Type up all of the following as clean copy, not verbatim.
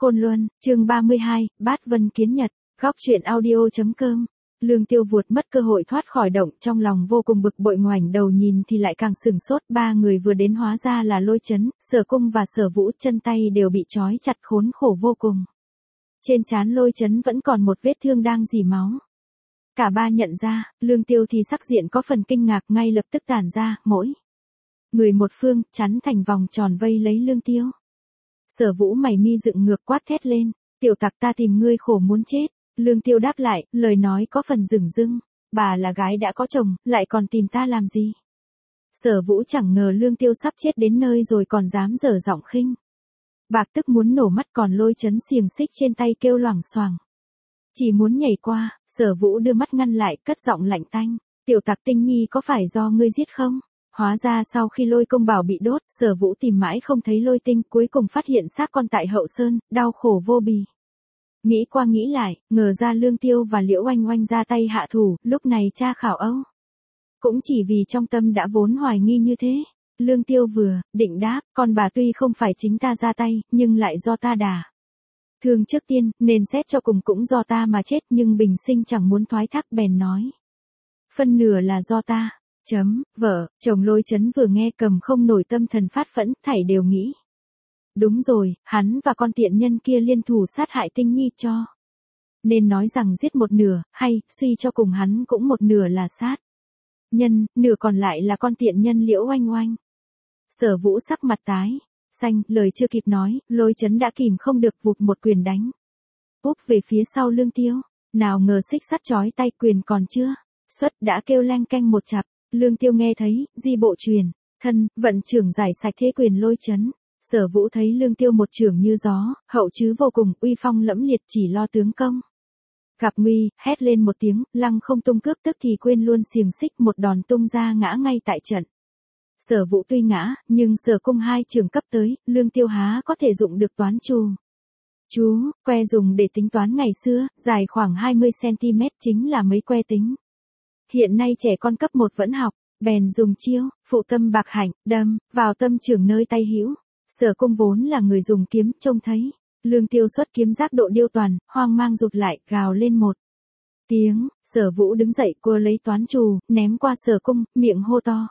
Côn Luân, chương 32, Bát Vân Kiến Nhật, góc truyện audio.com. Lương Tiêu vuột mất cơ hội thoát khỏi động, trong lòng vô cùng bực bội, ngoảnh đầu nhìn thì lại càng sửng sốt, ba người vừa đến hóa ra là Lôi Chấn, Sở Cung và Sở Vũ, chân tay đều bị trói chặt khốn khổ vô cùng. Trên trán Lôi Chấn vẫn còn một vết thương đang rỉ máu. Cả ba nhận ra, Lương Tiêu thì sắc diện có phần kinh ngạc, ngay lập tức tản ra, mỗi người một phương, chắn thành vòng tròn vây lấy Lương Tiêu. Sở Vũ mày mi dựng ngược quát thét lên, tiểu tặc, ta tìm ngươi khổ muốn chết. Lương Tiêu đáp lại, lời nói có phần dửng dưng, bà là gái đã có chồng, lại còn tìm ta làm gì? Sở Vũ chẳng ngờ Lương Tiêu sắp chết đến nơi rồi còn dám dở giọng khinh bạc, tức muốn nổ mắt, còn Lôi Chấn xiềng xích trên tay kêu loảng xoảng. Chỉ muốn nhảy qua, Sở Vũ đưa mắt ngăn lại, cất giọng lạnh tanh, tiểu tặc, Tinh Nhi có phải do ngươi giết không? Hóa ra sau khi Lôi Công Bảo bị đốt, Sở Vũ tìm mãi không thấy Lôi Tinh, cuối cùng phát hiện xác con tại Hậu Sơn, đau khổ vô bì. Nghĩ qua nghĩ lại, ngờ ra Lương Tiêu và Liễu Oanh Oanh ra tay hạ thủ, lúc này tra khảo Âu. Cũng chỉ vì trong tâm đã vốn hoài nghi như thế. Lương Tiêu vừa định đáp, con bà tuy không phải chính ta ra tay, nhưng lại do ta đả thương trước tiên, nên xét cho cùng cũng do ta mà chết, nhưng bình sinh chẳng muốn thoái thác, bèn nói. Phân nửa là do ta. Vợ, chồng Lôi Chấn vừa nghe cầm không nổi, tâm thần phát phẫn, thảy đều nghĩ. Đúng rồi, hắn và con tiện nhân kia liên thủ sát hại Tinh Nhi cho. Nên nói rằng giết một nửa, hay, suy cho cùng hắn cũng một nửa là sát nhân, nửa còn lại là con tiện nhân Liễu Oanh Oanh. Sở Vũ sắc mặt tái xanh, lời chưa kịp nói, Lôi Chấn đã kìm không được vụt một quyền đánh úp về phía sau Lương Tiêu. Nào ngờ xích sắt trói tay, quyền còn chưa xuất đã kêu leng keng một chặp. Lương Tiêu nghe thấy, di bộ truyền thân, vận trưởng giải sạch thế quyền Lôi Chấn. Sở Vũ thấy Lương Tiêu một chưởng như gió, hậu chứ vô cùng, uy phong lẫm liệt, chỉ lo tướng công gặp nguy, hét lên một tiếng, lăng không tung cước, tức thì quên luôn xiềng xích, một đòn tung ra ngã ngay tại trận. Sở Vũ tuy ngã, nhưng Sở Cung hai chưởng cấp tới, Lương Tiêu há có thể dụng được toán chú, que dùng để tính toán ngày xưa, dài khoảng 20cm, chính là mấy que tính. Hiện nay trẻ con cấp 1 vẫn học, bèn dùng chiêu phụ tâm bạc hạnh, đâm vào tâm chưởng nơi tay hữu. Sở Cung vốn là người dùng kiếm, trông thấy Lương Tiêu xuất kiếm giác độ điêu toàn, hoang mang rụt lại, gào lên một tiếng. Sở Vũ đứng dậy, cua lấy toán trù, ném qua Sở Cung, miệng hô to.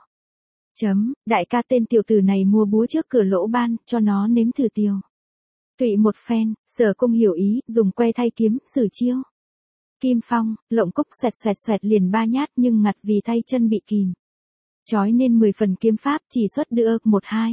Đại ca, tên tiểu tử này mua búa trước cửa lỗ ban, cho nó nếm thử tiêu tụy một phen. Sở Cung hiểu ý, dùng que thay kiếm, sử chiêu Kim Phong, lộng cúc, xoẹt liền 3 nhát, nhưng ngặt vì tay chân bị kìm trói nên 10 phần kiếm pháp chỉ xuất được 1-2.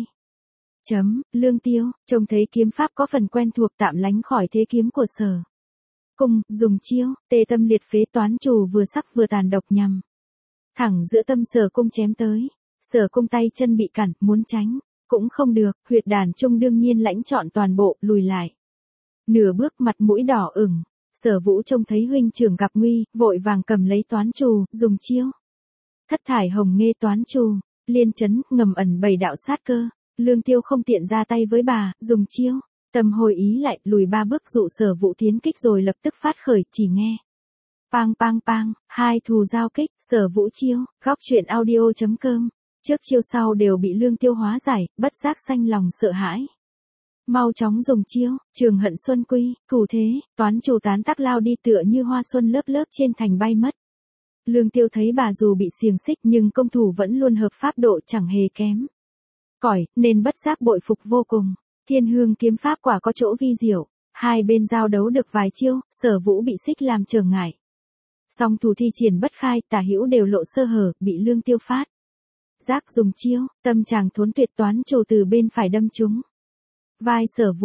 Lương Tiêu, trông thấy kiếm pháp có phần quen thuộc, tạm lánh khỏi thế kiếm của Sở Cung, dùng chiêu tê tâm liệt phế, toán trù vừa sắc vừa tàn độc nhằm thẳng giữa tâm Sở Cung chém tới. Sở Cung tay chân bị cản, muốn tránh cũng không được, huyệt đàn trung đương nhiên lãnh trọn toàn bộ, lùi lại nửa bước, mặt mũi đỏ ửng. Sở Vũ trông thấy huynh trưởng gặp nguy, vội vàng cầm lấy toán trù, dùng chiêu thất thải hồng nghê toán trù liên chấn, ngầm ẩn 7 đạo sát cơ. Lương Tiêu không tiện ra tay với bà, dùng chiêu tâm hồi ý lại, lùi 3 bước dụ Sở Vũ tiến kích, rồi lập tức phát khởi, chỉ nghe pang pang pang, hai thù giao kích. Sở Vũ chiêu, góc truyện audio.com. Trước chiêu sau đều bị Lương Tiêu hóa giải, bất giác sanh lòng sợ hãi. Mau chóng dùng chiêu Trường Hận Xuân Quy, thủ thế, toán trù tán tắc lao đi, tựa như hoa xuân lớp lớp trên thành bay mất. Lương Tiêu thấy bà dù bị xiềng xích, nhưng công thủ vẫn luôn hợp pháp độ, chẳng hề kém cỏi, nên bất giác bội phục vô cùng. Thiên Hương kiếm pháp quả có chỗ vi diệu. Hai bên giao đấu được vài chiêu, Sở Vũ bị xích làm trở ngại. Song thủ thi triển bất khai, tả hữu đều lộ sơ hở, bị Lương Tiêu phát giác dùng chiêu tâm chàng thốn tuyệt, toán trù từ bên phải đâm trúng vai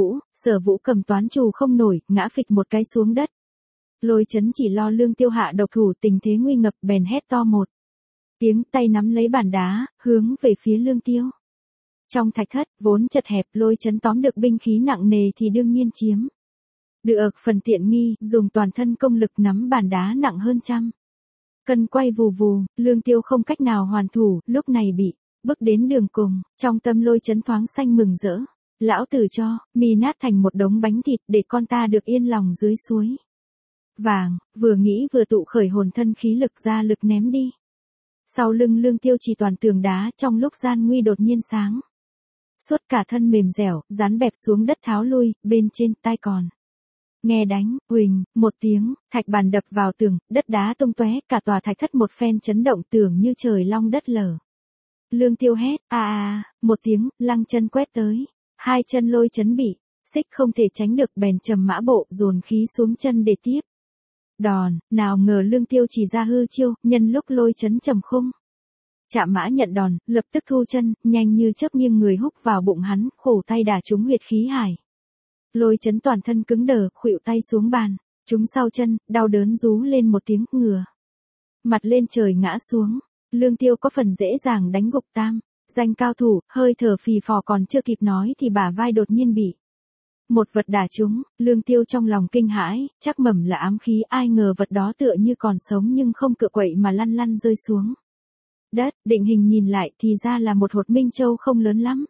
Sở Vũ cầm toán trù không nổi, ngã phịch một cái xuống đất. Lôi Chấn chỉ lo Lương Tiêu hạ độc thủ, tình thế nguy ngập, bèn hét to một tiếng, tay nắm lấy bàn đá, hướng về phía Lương Tiêu. Trong thạch thất, vốn chật hẹp, Lôi Chấn tóm được binh khí nặng nề thì đương nhiên chiếm được phần tiện nghi, dùng toàn thân công lực nắm bàn đá nặng hơn 100 cân quay vù vù. Lương Tiêu không cách nào hoàn thủ, lúc này bị bước đến đường cùng. Trong tâm Lôi Chấn thoáng xanh mừng rỡ. Lão tử cho mì nát thành một đống bánh thịt, để con ta được yên lòng dưới suối vàng. Vừa nghĩ vừa tụ khởi hồn thân khí lực, ra lực ném đi. Sau lưng Lương Tiêu chỉ toàn tường đá, trong lúc gian nguy đột nhiên sáng Suốt cả thân mềm dẻo, dán bẹp xuống đất tháo lui, bên trên tai còn. Nghe đánh, huỳnh, một tiếng, thạch bàn đập vào tường, đất đá tung tóe, cả tòa thạch thất một phen chấn động tưởng như trời long đất lở. Lương Tiêu hét, một tiếng, lăng chân quét tới. Hai chân Lôi Chấn bị, xích không thể tránh được bèn trầm mã bộ dồn khí xuống chân để tiếp. Đòn, nào ngờ Lương Tiêu chỉ ra hư chiêu, nhân lúc Lôi Chấn trầm khung. Chạm mã nhận đòn, lập tức thu chân, nhanh như chớp nghiêng người húc vào bụng hắn, khổ tay đả trúng huyệt khí hải. Lôi Chấn toàn thân cứng đờ, khuỵu tay xuống bàn, trúng sau chân, đau đớn rú lên một tiếng, ngửa. Mặt lên trời ngã xuống, Lương Tiêu có phần dễ dàng đánh gục tam. Danh cao thủ, hơi thở phì phò còn chưa kịp nói thì bả vai đột nhiên bị một vật đả trúng, Lương Tiêu trong lòng kinh hãi, chắc mẩm là ám khí, ai ngờ vật đó tựa như còn sống nhưng không cựa quậy mà lăn lăn rơi xuống đất, định hình nhìn lại thì ra là một hột minh châu không lớn lắm.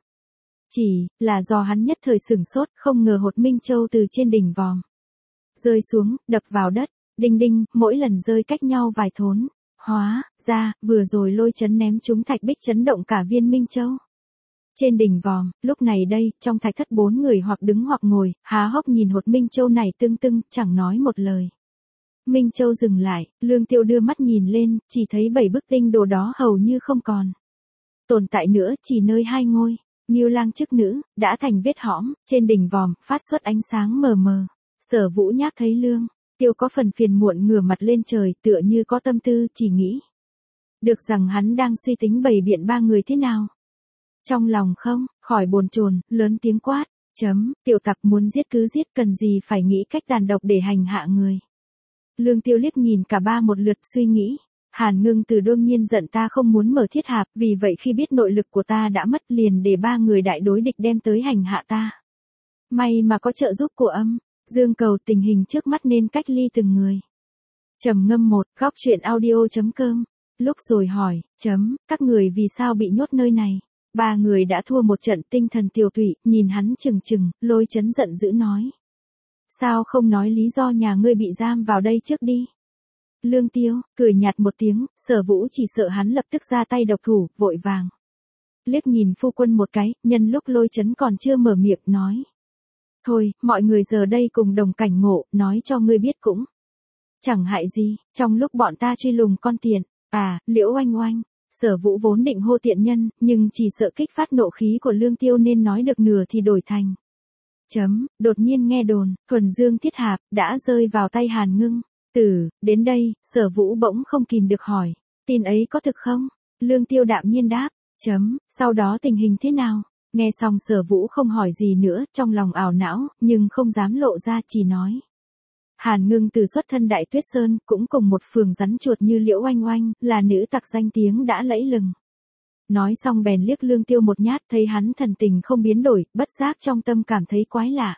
Chỉ là do hắn nhất thời sửng sốt, không ngờ hột minh châu từ trên đỉnh vòm rơi xuống, đập vào đất, đinh đinh, mỗi lần rơi cách nhau vài thốn. Hóa ra, vừa rồi Lôi Chấn ném trúng thạch bích chấn động cả viên Minh Châu. Trên đỉnh vòm, lúc này đây, trong thạch thất 4 người hoặc đứng hoặc ngồi, há hốc nhìn hột Minh Châu này tưng tưng, chẳng nói một lời. Minh Châu dừng lại, Lương Tiêu đưa mắt nhìn lên, chỉ thấy 7 bức tinh đồ đó hầu như không còn tồn tại nữa, chỉ nơi 2 ngôi, Ngưu Lang chức nữ, đã thành vết hõm, trên đỉnh vòm, phát xuất ánh sáng mờ mờ. Sở Vũ Nhác thấy Lương Tiêu có phần phiền muộn ngửa mặt lên trời, tựa như có tâm tư, chỉ nghĩ được rằng hắn đang suy tính bày biện 3 người thế nào. Trong lòng không khỏi bồn chồn, lớn tiếng quát, tiểu tặc muốn giết cứ giết, cần gì phải nghĩ cách tàn độc để hành hạ người. Lương Tiêu liếc nhìn cả ba một lượt, suy nghĩ, Hàn Ngưng Từ đương nhiên giận ta không muốn mở thiết hạp, vì vậy khi biết nội lực của ta đã mất liền để 3 người đại đối địch đem tới hành hạ ta. May mà có trợ giúp của Âm Dương Cầu, tình hình trước mắt nên cách ly từng người. Trầm ngâm một, góc truyện audio.com. Lúc rồi hỏi, các người vì sao bị nhốt nơi này? 3 người đã thua một trận, tinh thần tiều tụy, nhìn hắn chừng chừng, Lôi Chấn giận dữ nói. Sao không nói lý do nhà ngươi bị giam vào đây trước đi? Lương Tiêu, cười nhạt một tiếng, Sở Vũ chỉ sợ hắn lập tức ra tay độc thủ, vội vàng liếc nhìn phu quân một cái, nhân lúc Lôi Chấn còn chưa mở miệng, nói. Thôi, mọi người giờ đây cùng đồng cảnh ngộ, nói cho ngươi biết cũng chẳng hại gì, trong lúc bọn ta truy lùng con tiện, Liễu Oanh Oanh. Sở Vũ vốn định hô tiện nhân, nhưng chỉ sợ kích phát nộ khí của Lương Tiêu nên nói được nửa thì đổi thành. Đột nhiên nghe đồn, Thuần Dương Thiết Hạp, đã rơi vào tay Hàn Ngưng Tử, đến đây, Sở Vũ bỗng không kìm được hỏi, tin ấy có thực không? Lương Tiêu đạm nhiên đáp, sau đó tình hình thế nào? Nghe xong Sở Vũ không hỏi gì nữa, trong lòng ảo não, nhưng không dám lộ ra, chỉ nói. Hàn Ngưng Từ xuất thân Đại Tuyết Sơn, cũng cùng một phường rắn chuột như Liễu Oanh Oanh, là nữ tặc danh tiếng đã lẫy lừng. Nói xong bèn liếc Lương Tiêu một nhát, thấy hắn thần tình không biến đổi, bất giác trong tâm cảm thấy quái lạ.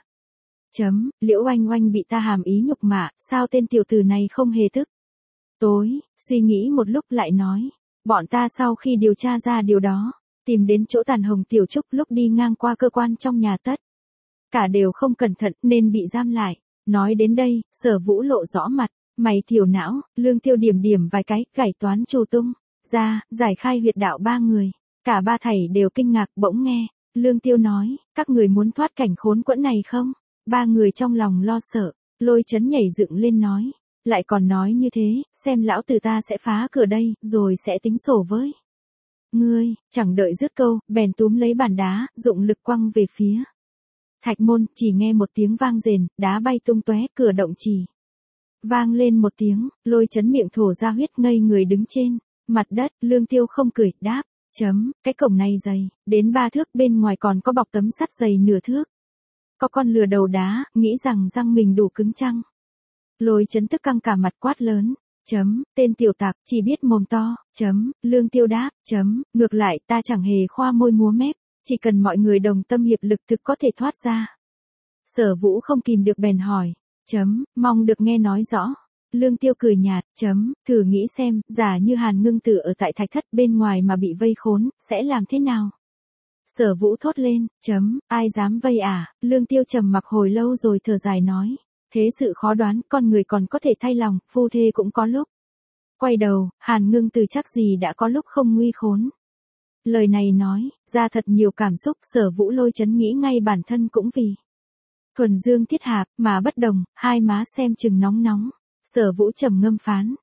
Liễu Oanh Oanh bị ta hàm ý nhục mạ, sao tên tiểu tử này không hề tức tối, suy nghĩ một lúc lại nói. Bọn ta sau khi điều tra ra điều đó, tìm đến chỗ Tàn Hồng Tiểu Trúc lúc đi ngang qua cơ quan trong nhà tất cả đều không cẩn thận nên bị giam lại. Nói đến đây, Sở Vũ lộ rõ mặt, mày thiểu não, Lương Tiêu điểm điểm vài cái, gảy toán trù tung ra, giải khai huyệt đạo 3 người. Cả ba thảy đều kinh ngạc, bỗng nghe Lương Tiêu nói, các người muốn thoát cảnh khốn quẫn này không? 3 người trong lòng lo sợ, Lôi Chấn nhảy dựng lên nói, lại còn nói như thế, xem lão tử ta sẽ phá cửa đây, rồi sẽ tính sổ với ngươi. Chẳng đợi dứt câu, bèn túm lấy bàn đá, dụng lực quăng về phía thạch môn, chỉ nghe một tiếng vang rền, đá bay tung tóe, cửa động chỉ vang lên một tiếng, Lôi Chấn miệng thổ ra huyết, ngây người đứng trên mặt đất. Lương Tiêu không cười, đáp, cái cổng này dày đến 3 thước, bên ngoài còn có bọc tấm sắt dày nửa thước. Có con lừa đầu đá, nghĩ rằng răng mình đủ cứng chăng? Lôi Chấn tức căng cả mặt, quát lớn, tên tiểu tặc, chỉ biết mồm to, Lương Tiêu đáp, ngược lại ta chẳng hề khoa môi múa mép, chỉ cần mọi người đồng tâm hiệp lực thực có thể thoát ra. Sở Vũ không kìm được bèn hỏi, mong được nghe nói rõ. Lương Tiêu cười nhạt, thử nghĩ xem, giả như Hàn Ngưng Tử ở tại thạch thất bên ngoài mà bị vây khốn, sẽ làm thế nào? Sở Vũ thốt lên, ai dám vây à? Lương Tiêu trầm mặc hồi lâu rồi thở dài nói, thế sự khó đoán, con người còn có thể thay lòng, phu thê cũng có lúc quay đầu, Hàn Ngưng Tử chắc gì đã có lúc không nguy khốn. Lời này nói, ra thật nhiều cảm xúc, Sở Vũ Lôi chấn nghĩ ngay bản thân cũng vì thuần dương thiết hạp mà bất đồng, hai má xem chừng nóng nóng. Sở Vũ trầm ngâm phán,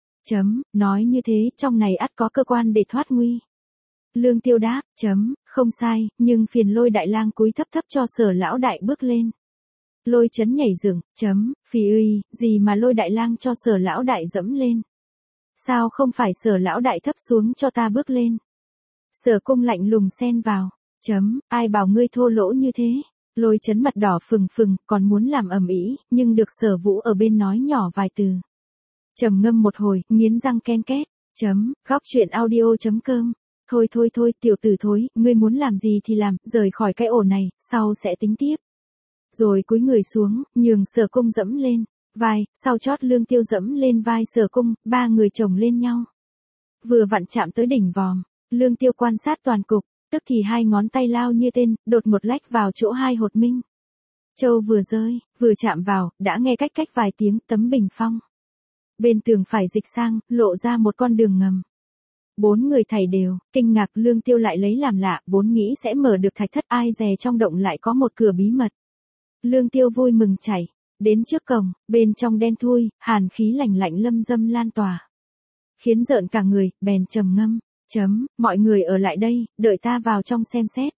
nói như thế trong này ắt có cơ quan để thoát nguy. Lương Tiêu đáp, không sai, nhưng phiền Lôi đại lang cúi thấp thấp cho Sở lão đại bước lên. Lôi chấn nhảy dựng, phì uy, gì mà Lôi đại lang cho Sở lão đại dẫm lên. Sao không phải Sở lão đại thấp xuống cho ta bước lên. Sở Cung lạnh lùng xen vào, ai bảo ngươi thô lỗ như thế. Lôi chấn mặt đỏ phừng phừng, còn muốn làm ầm ĩ, nhưng được Sở Vũ ở bên nói nhỏ vài từ. Trầm ngâm một hồi, nghiến răng ken két, góc chuyện audio.com. Thôi, tiểu tử thối, ngươi muốn làm gì thì làm, rời khỏi cái ổ này, sau sẽ tính tiếp. Rồi cúi người xuống, nhường Sở Cung dẫm lên vai, sau chót Lương Tiêu dẫm lên vai Sở Cung, ba người chồng lên nhau. Vừa vặn chạm tới đỉnh vòm, Lương Tiêu quan sát toàn cục, tức thì hai ngón tay lao như tên, đột một lách vào chỗ hai hột minh. Châu vừa rơi, vừa chạm vào, đã nghe cách vài tiếng tấm bình phong. Bên tường phải dịch sang, lộ ra một con đường ngầm. Bốn người thảy đều, kinh ngạc. Lương Tiêu lại lấy làm lạ, vốn nghĩ sẽ mở được thạch thất, ai dè trong động lại có một cửa bí mật. Lương Tiêu vui mừng chảy đến trước cổng, bên trong đen thui, hàn khí lạnh lạnh lâm dâm lan tỏa. Khiến rợn cả người, bèn trầm ngâm, mọi người ở lại đây, đợi ta vào trong xem xét.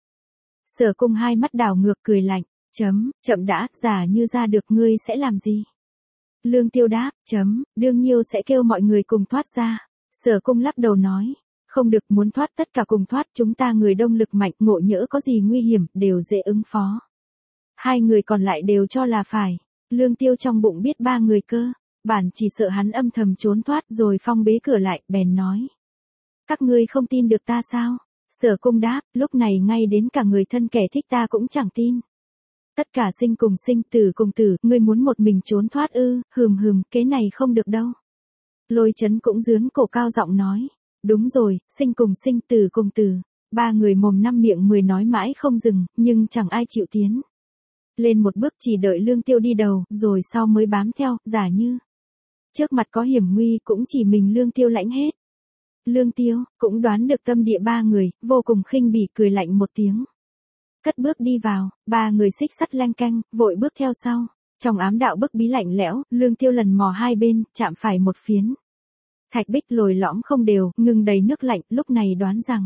Sở Cung hai mắt đảo ngược cười lạnh, chậm đã, giả như ra được ngươi sẽ làm gì? Lương Tiêu đáp, đương nhiêu sẽ kêu mọi người cùng thoát ra. Sở Cung lắc đầu nói, không được, muốn thoát tất cả cùng thoát, chúng ta người đông lực mạnh, ngộ nhỡ có gì nguy hiểm, đều dễ ứng phó. Hai người còn lại đều cho là phải. Lương Tiêu trong bụng biết ba người cơ, bản chỉ sợ hắn âm thầm trốn thoát rồi phong bế cửa lại, bèn nói. Các ngươi không tin được ta sao? Sở Cung đáp, lúc này ngay đến cả người thân kẻ thích ta cũng chẳng tin. Tất cả sinh cùng sinh, tử cùng tử, ngươi muốn một mình trốn thoát ư? Kế này không được đâu. Lôi chấn cũng dướn cổ cao giọng nói, đúng rồi, sinh cùng sinh, tử cùng tử. Ba người mồm năm miệng mười nói mãi không dừng, nhưng chẳng ai chịu tiến lên một bước, chỉ đợi Lương Tiêu đi đầu, rồi sau mới bám theo, giả như trước mặt có hiểm nguy, cũng chỉ mình Lương Tiêu lãnh hết. Lương Tiêu cũng đoán được tâm địa ba người, vô cùng khinh bỉ, cười lạnh một tiếng. Cất bước đi vào, ba người xích sắt leng canh, vội bước theo sau. Trong ám đạo bức bí lạnh lẽo, Lương Tiêu lần mò hai bên, chạm phải một phiến thạch bích lồi lõm không đều, ngừng đầy nước lạnh, lúc này đoán rằng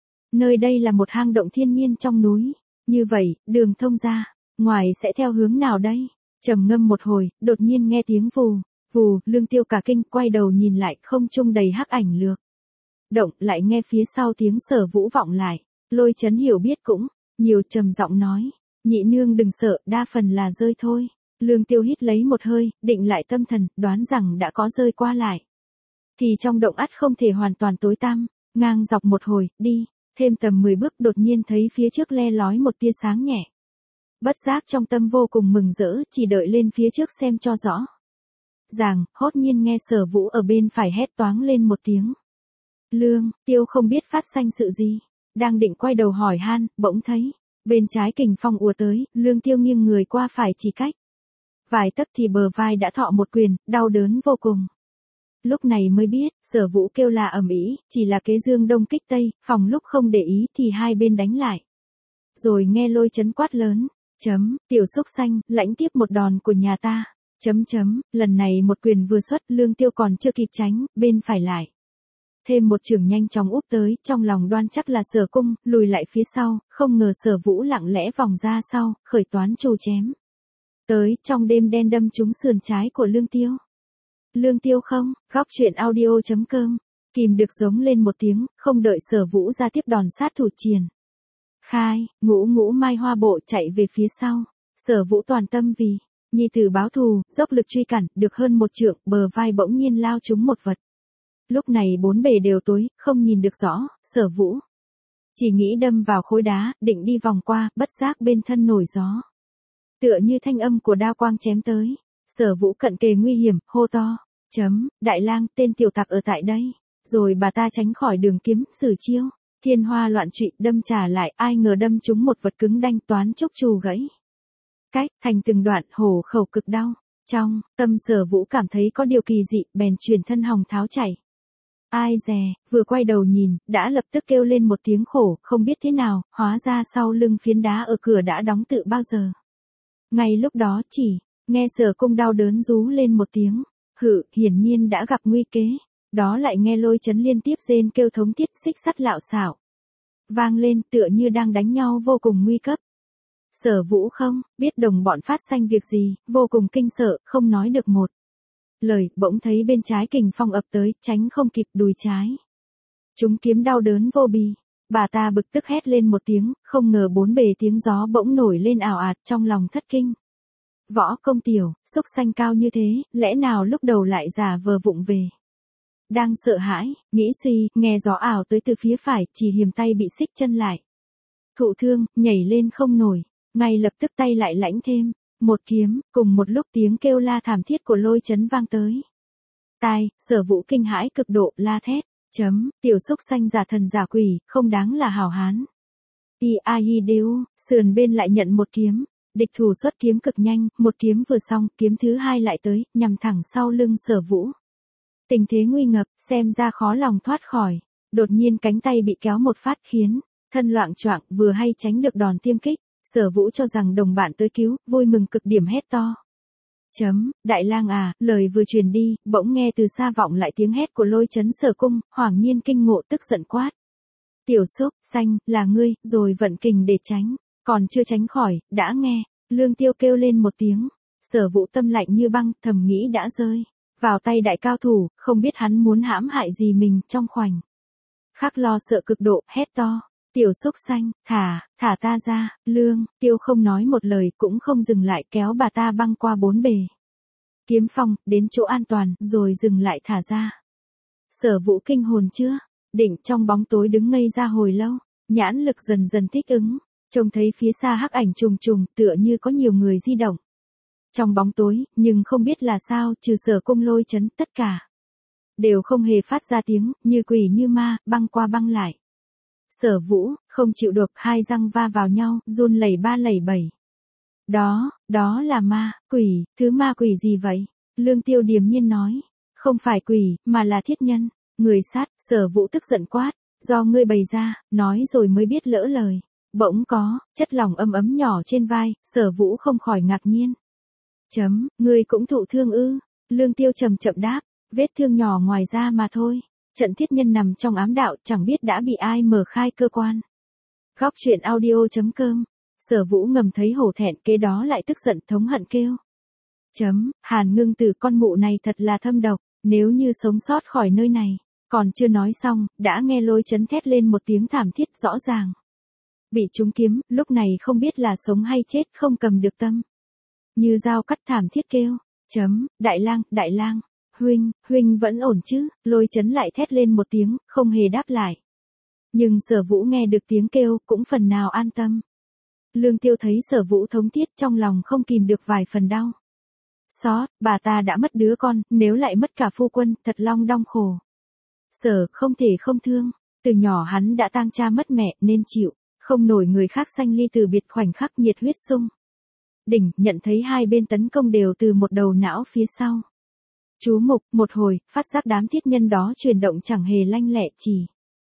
nơi đây là một hang động thiên nhiên trong núi. Như vậy, đường thông ra ngoài sẽ theo hướng nào đây? Trầm ngâm một hồi, đột nhiên nghe tiếng vù vù, Lương Tiêu cả kinh, quay đầu nhìn lại, không trung đầy hắc ảnh lược động, lại nghe phía sau tiếng Sở Vũ vọng lại. Lôi chấn hiểu biết cũng nhiều, trầm giọng nói, nhị nương đừng sợ, đa phần là rơi thôi. Lương Tiêu hít lấy một hơi, định lại tâm thần, đoán rằng đã có rơi qua lại thì trong động ắt không thể hoàn toàn tối tăm. Ngang dọc một hồi, đi thêm tầm 10 bước, đột nhiên thấy phía trước le lói một tia sáng nhẹ. Bất giác trong tâm vô cùng mừng rỡ, chỉ đợi lên phía trước xem cho rõ hốt nhiên nghe Sở Vũ ở bên phải hét toáng lên một tiếng. Lương Tiêu không biết phát sanh sự gì, đang định quay đầu hỏi han, bỗng thấy bên trái kình phong ùa tới. Lương Tiêu nghiêng người qua phải chỉ cách vài tấc thì bờ vai đã thọ một quyền, đau đớn vô cùng. Lúc này mới biết, Sở Vũ kêu là ầm ĩ, chỉ là kế dương đông kích tây, phòng lúc không để ý thì hai bên đánh lại. Rồi nghe Lôi chấn quát lớn, tiểu xúc xanh, lãnh tiếp một đòn của nhà ta. Lần này một quyền vừa xuất, Lương Tiêu còn chưa kịp tránh, bên phải lại thêm một chưởng nhanh chóng úp tới, trong lòng đoan chắc là Sở Cung, lùi lại phía sau, không ngờ Sở Vũ lặng lẽ vòng ra sau, khởi toán trù chém tới, trong đêm đen đâm trúng sườn trái của Lương Tiêu. Lương Tiêu không, góc chuyện audio.com, kìm được giống lên một tiếng, không đợi Sở Vũ ra tiếp đòn sát thủ triển khai, ngũ mai hoa bộ chạy về phía sau. Sở Vũ toàn tâm vì nhi tử báo thù, dốc lực truy cản, được hơn một trượng, bờ vai bỗng nhiên lao trúng một vật. Lúc này bốn bề đều tối, không nhìn được rõ. Sở Vũ chỉ nghĩ đâm vào khối đá, định đi vòng qua, bất giác bên thân nổi gió. Tựa như thanh âm của đao quang chém tới. Sở Vũ cận kề nguy hiểm, hô to, đại lang, tên tiểu tặc ở tại đây. Rồi bà ta tránh khỏi đường kiếm, sử chiêu thiên hoa loạn trụy, đâm trả lại, ai ngờ đâm trúng một vật cứng đanh, toán chốc trù gãy cách thành từng đoạn, hổ khẩu cực đau. Trong tâm Sở Vũ cảm thấy có điều kỳ dị, bèn chuyển thân hòng tháo chạy. Ai dè, vừa quay đầu nhìn, đã lập tức kêu lên một tiếng khổ, không biết thế nào, hóa ra sau lưng phiến đá ở cửa đã đóng từ bao giờ. Ngay lúc đó chỉ, nghe Sở Cung đau đớn rú lên một tiếng, hiển nhiên đã gặp nguy kế, đó lại nghe Lôi Chấn liên tiếp rên kêu thống thiết xích sắt lạo xạo. Vang lên tựa như đang đánh nhau vô cùng nguy cấp. Sở Vũ không biết đồng bọn phát sanh việc gì, vô cùng kinh sợ, không nói được một lời, bỗng thấy bên trái kình phong ập tới, tránh không kịp đùi trái. Chúng kiếm đau đớn vô bì. Bà ta bực tức hét lên một tiếng, không ngờ bốn bề tiếng gió bỗng nổi lên ào ạt trong lòng thất kinh. Võ Công tiểu, xúc xanh cao như thế, lẽ nào lúc đầu lại giả vờ vụng về. Đang sợ hãi, nghĩ suy, nghe gió ảo tới từ phía phải, chỉ hiềm tay bị xích chân lại. Thụ thương, nhảy lên không nổi, ngay lập tức tay lại lãnh thêm. Một kiếm, cùng một lúc tiếng kêu la thảm thiết của Lôi Chấn vang tới. Tai, Sở Vũ kinh hãi cực độ, la thét. Tiểu xúc xanh giả thần giả quỷ, không đáng là hảo hán. Iaidu, sườn bên lại nhận một kiếm. Địch thủ xuất kiếm cực nhanh, một kiếm vừa xong, kiếm thứ hai lại tới, nhằm thẳng sau lưng Sở Vũ. Tình thế nguy ngập, xem ra khó lòng thoát khỏi. Đột nhiên cánh tay bị kéo một phát khiến thân loạng choạng, vừa hay tránh được đòn tiêm kích. Sở Vũ cho rằng đồng bạn tới cứu, vui mừng cực điểm hét to. Đại lang à, lời vừa truyền đi, bỗng nghe từ xa vọng lại tiếng hét của Lôi Chấn. Sở Cung, hoảng nhiên kinh ngộ tức giận quát. Tiểu xúc xanh, là ngươi, rồi vận kình để tránh, còn chưa tránh khỏi, đã nghe, Lương Tiêu kêu lên một tiếng. Sở Vũ tâm lạnh như băng, thầm nghĩ đã rơi vào tay đại cao thủ, không biết hắn muốn hãm hại gì mình trong khoảnh khắc lo sợ cực độ, hét to. Tiểu xúc xanh, thả ta ra. Lương Tiêu không nói một lời, cũng không dừng lại, kéo bà ta băng qua bốn bề kiếm phong, đến chỗ an toàn, rồi dừng lại thả ra. Sở Vũ kinh hồn chưa? Định trong bóng tối đứng ngây ra hồi lâu, nhãn lực dần dần thích ứng, trông thấy phía xa hắc ảnh trùng trùng, tựa như có nhiều người di động. Trong bóng tối, nhưng không biết là sao, trừ Sở Cung Lôi Chấn, tất cả đều không hề phát ra tiếng, như quỷ như ma, băng qua băng lại. Sở Vũ, không chịu được, hai răng va vào nhau, run lẩy ba lẩy bẩy. Đó là ma, quỷ, thứ ma quỷ gì vậy? Lương Tiêu điềm nhiên nói, không phải quỷ, mà là thiết nhân, người sát. Sở Vũ tức giận quát, do ngươi bày ra, nói rồi mới biết lỡ lời. Bỗng có chất lỏng ấm ấm nhỏ trên vai, Sở Vũ không khỏi ngạc nhiên. Ngươi cũng thụ thương ư? Lương Tiêu chậm chậm đáp, vết thương nhỏ ngoài da mà thôi. Trận thiết nhân nằm trong ám đạo, chẳng biết đã bị ai mở khai cơ quan. Góc truyện audio.com. Sở Vũ ngầm thấy hổ thẹn, kế đó lại tức giận thống hận kêu. Hàn Ngưng Tử, con mụ này thật là thâm độc, nếu như sống sót khỏi nơi này. Còn chưa nói xong, đã nghe Lôi Chấn thét lên một tiếng thảm thiết rõ ràng. Bị trúng kiếm, lúc này không biết là sống hay chết, không cầm được tâm. Như dao cắt thảm thiết kêu. Đại lang, huynh vẫn ổn chứ? Lôi Chấn lại thét lên một tiếng, không hề đáp lại. Nhưng Sở Vũ nghe được tiếng kêu, cũng phần nào an tâm. Lương Tiêu thấy Sở Vũ thống thiết, trong lòng không kìm được vài phần đau xót, bà ta đã mất đứa con, nếu lại mất cả phu quân, thật long đong khổ. Sở không thể không thương, từ nhỏ hắn đã tang cha mất mẹ, nên chịu không nổi người khác sanh ly từ biệt, khoảnh khắc nhiệt huyết sung đỉnh, nhận thấy hai bên tấn công đều từ một đầu não phía sau. Chú mục, một hồi, phát giác đám thiết nhân đó chuyển động chẳng hề lanh lẹ, chỉ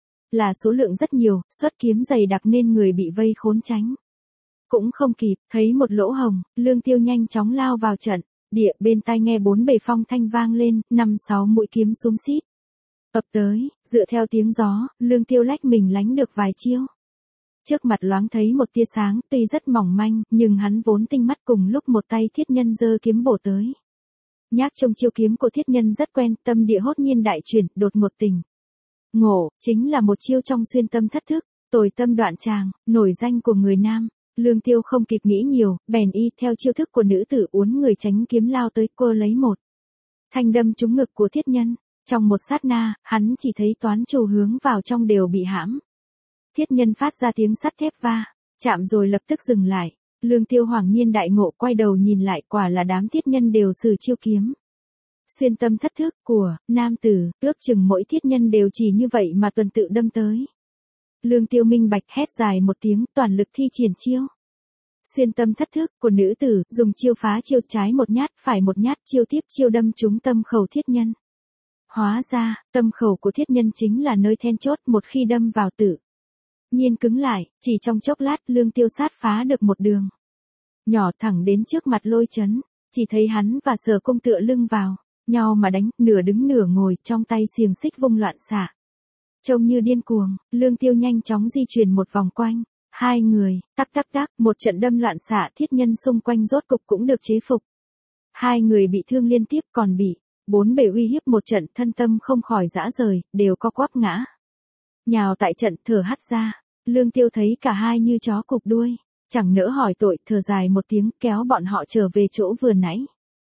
là số lượng rất nhiều, xuất kiếm dày đặc nên người bị vây khốn tránh cũng không kịp. Thấy một lỗ hồng, Lương Tiêu nhanh chóng lao vào trận. Địa bên tai nghe bốn bề phong thanh vang lên, 5-6 mũi kiếm xúm xít ập tới. Dựa theo tiếng gió, Lương Tiêu lách mình lánh được vài chiêu. Trước mặt loáng thấy một tia sáng, tuy rất mỏng manh, nhưng hắn vốn tinh mắt, cùng lúc một tay thiết nhân giơ kiếm bổ tới. Nhác trông chiêu kiếm của thiết nhân rất quen, tâm địa hốt nhiên đại chuyển, đột một tình ngộ, chính là một chiêu trong xuyên tâm thất thức, tồi tâm đoạn tràng, nổi danh của người nam. Lương Tiêu không kịp nghĩ nhiều, bèn y theo chiêu thức của nữ tử, uốn người tránh kiếm lao tới, cô lấy một thanh đâm trúng ngực của thiết nhân. Trong một sát na, hắn chỉ thấy toán chủ hướng vào trong đều bị hãm. Thiết nhân phát ra tiếng sắt thép va chạm rồi lập tức dừng lại. Lương Tiêu hoảng nhiên đại ngộ, quay đầu nhìn lại, quả là đám thiết nhân đều sử chiêu kiếm xuyên tâm thất thức của nam tử, ước chừng mỗi thiết nhân đều chỉ như vậy mà tuần tự đâm tới. Lương Tiêu minh bạch, hét dài một tiếng, toàn lực thi triển chiêu xuyên tâm thất thức của nữ tử, dùng chiêu phá chiêu, trái một nhát, phải một nhát, chiêu tiếp chiêu đâm trúng tâm khẩu thiết nhân. Hóa ra, tâm khẩu của thiết nhân chính là nơi then chốt, một khi đâm vào tự nhiên cứng lại, chỉ trong chốc lát Lương Tiêu sát phá được một đường nhỏ thẳng đến trước mặt Lôi Chấn, chỉ thấy hắn và Sở Cung tựa lưng vào nhau mà đánh, nửa đứng nửa ngồi, trong tay xiềng xích vung loạn xạ. Trông như điên cuồng, Lương Tiêu nhanh chóng di chuyển một vòng quanh hai người, tắc tắc tắc, một trận đâm loạn xạ, thiết nhân xung quanh rốt cục cũng được chế phục. Hai người bị thương liên tiếp, còn bị bốn bề uy hiếp một trận, thân tâm không khỏi rã rời, đều co quắp ngã nhào tại trận, thở hắt ra. Lương Tiêu thấy cả hai như chó cụp đuôi, chẳng nỡ hỏi tội, thở dài một tiếng, kéo bọn họ trở về chỗ vừa nãy.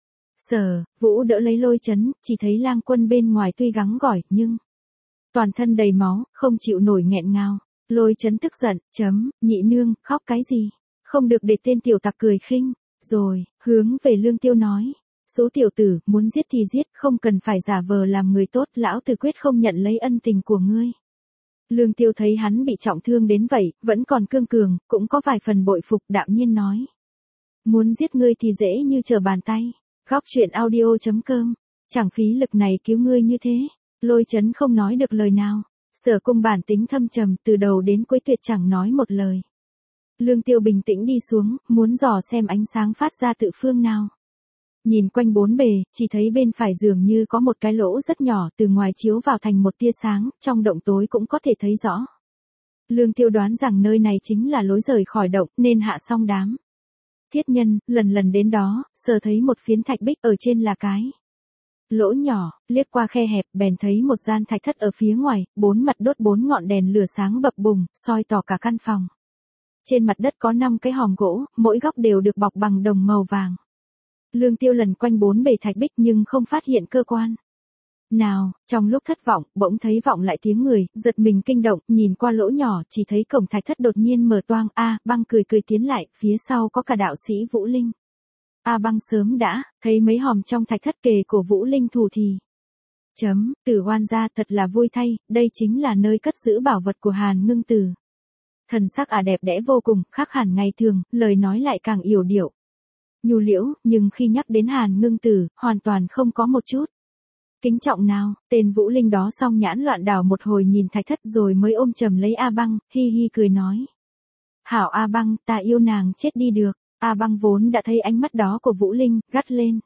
Sở Vũ đỡ lấy Lôi Chấn, chỉ thấy Lang Quân bên ngoài tuy gắng gỏi, nhưng toàn thân đầy máu, không chịu nổi, nghẹn ngào. Lôi Chấn tức giận, nhị nương, khóc cái gì? Không được để tên tiểu tặc cười khinh. Rồi, hướng về Lương Tiêu nói. Số tiểu tử, muốn giết thì giết, không cần phải giả vờ làm người tốt, lão tử quyết không nhận lấy ân tình của ngươi. Lương Tiêu thấy hắn bị trọng thương đến vậy, vẫn còn cương cường, cũng có vài phần bội phục, đạm nhiên nói. Muốn giết ngươi thì dễ như trở bàn tay. Góc truyện audio.com, chẳng phí lực này cứu ngươi như thế. Lôi Chấn không nói được lời nào. Sở Cung bản tính thâm trầm, từ đầu đến cuối tuyệt chẳng nói một lời. Lương Tiêu bình tĩnh đi xuống, muốn dò xem ánh sáng phát ra từ phương nào. Nhìn quanh bốn bề, chỉ thấy bên phải dường như có một cái lỗ rất nhỏ, từ ngoài chiếu vào thành một tia sáng, trong động tối cũng có thể thấy rõ. Lương Tiêu đoán rằng nơi này chính là lối rời khỏi động, nên hạ xong đám thiết nhân, lần lần đến đó, sờ thấy một phiến thạch bích, ở trên là cái lỗ nhỏ, liếc qua khe hẹp, bèn thấy một gian thạch thất ở phía ngoài, bốn mặt đốt bốn ngọn đèn lửa sáng bập bùng, soi tỏ cả căn phòng. Trên mặt đất có 5 cái hòm gỗ, mỗi góc đều được bọc bằng đồng màu vàng. Lương Tiêu lần quanh bốn bề thạch bích nhưng không phát hiện cơ quan nào, trong lúc thất vọng, bỗng thấy vọng lại tiếng người, giật mình kinh động, nhìn qua lỗ nhỏ, chỉ thấy cổng thạch thất đột nhiên mở toang, Băng cười cười tiến lại, phía sau có cả đạo sĩ Vũ Linh. Băng sớm đã thấy mấy hòm trong thạch thất kề của Vũ Linh thủ thì. Tử Hoan gia, thật là vui thay, đây chính là nơi cất giữ bảo vật của Hàn Ngưng Tử. Thần sắc đẹp đẽ vô cùng, khác hẳn ngày thường, lời nói lại càng yểu điệu nhu liễu, nhưng khi nhắc đến Hàn Ngưng Tử, hoàn toàn không có một chút kính trọng nào. Tên Vũ Linh đó song nhãn loạn đảo một hồi nhìn thạch thất rồi mới ôm chầm lấy Băng, hi hi cười nói. Hảo Băng, ta yêu nàng chết đi được. Băng vốn đã thấy ánh mắt đó của Vũ Linh, gắt lên.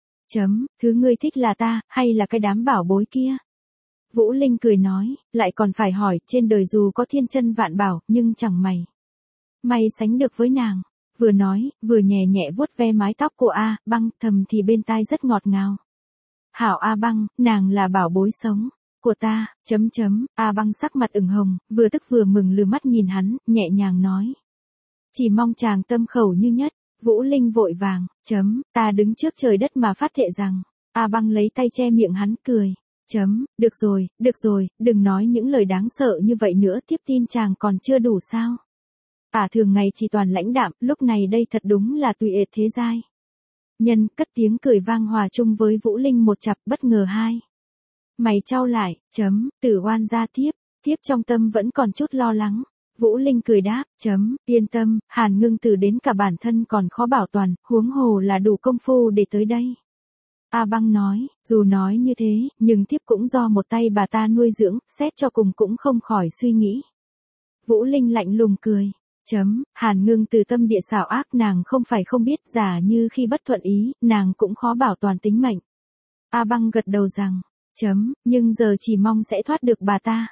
Thứ ngươi thích là ta, hay là cái đám bảo bối kia? Vũ Linh cười nói, lại còn phải hỏi, trên đời dù có thiên chân vạn bảo, nhưng chẳng may sánh được với nàng. Vừa nói, vừa nhẹ nhẹ vuốt ve mái tóc của Băng, thầm thì bên tai rất ngọt ngào. Hảo Băng, nàng là bảo bối sống của ta. Băng sắc mặt ửng hồng, vừa tức vừa mừng lừa mắt nhìn hắn, nhẹ nhàng nói. Chỉ mong chàng tâm khẩu như nhất. Vũ Linh vội vàng, ta đứng trước trời đất mà phát thệ rằng. Băng lấy tay che miệng hắn, cười. Được rồi, đừng nói những lời đáng sợ như vậy nữa, tiếp tin chàng còn chưa đủ sao? Thường ngày chỉ toàn lãnh đạm, lúc này đây thật đúng là tùy ệt thế giai. Nhân cất tiếng cười vang hòa chung với Vũ Linh một chặp, bất ngờ hai mày chau lại. Tử Hoan gia tiếp trong tâm vẫn còn chút lo lắng. Vũ Linh cười đáp, yên tâm, Hàn Ngưng Tử đến cả bản thân còn khó bảo toàn, huống hồ là đủ công phu để tới đây. Băng nói, dù nói như thế, nhưng thiếp cũng do một tay bà ta nuôi dưỡng, xét cho cùng cũng không khỏi suy nghĩ. Vũ Linh lạnh lùng cười. Hàn Ngưng Tử tâm địa xảo ác, nàng không phải không biết, giả như khi bất thuận ý, nàng cũng khó bảo toàn tính mệnh. Băng gật đầu rằng, nhưng giờ chỉ mong sẽ thoát được bà ta.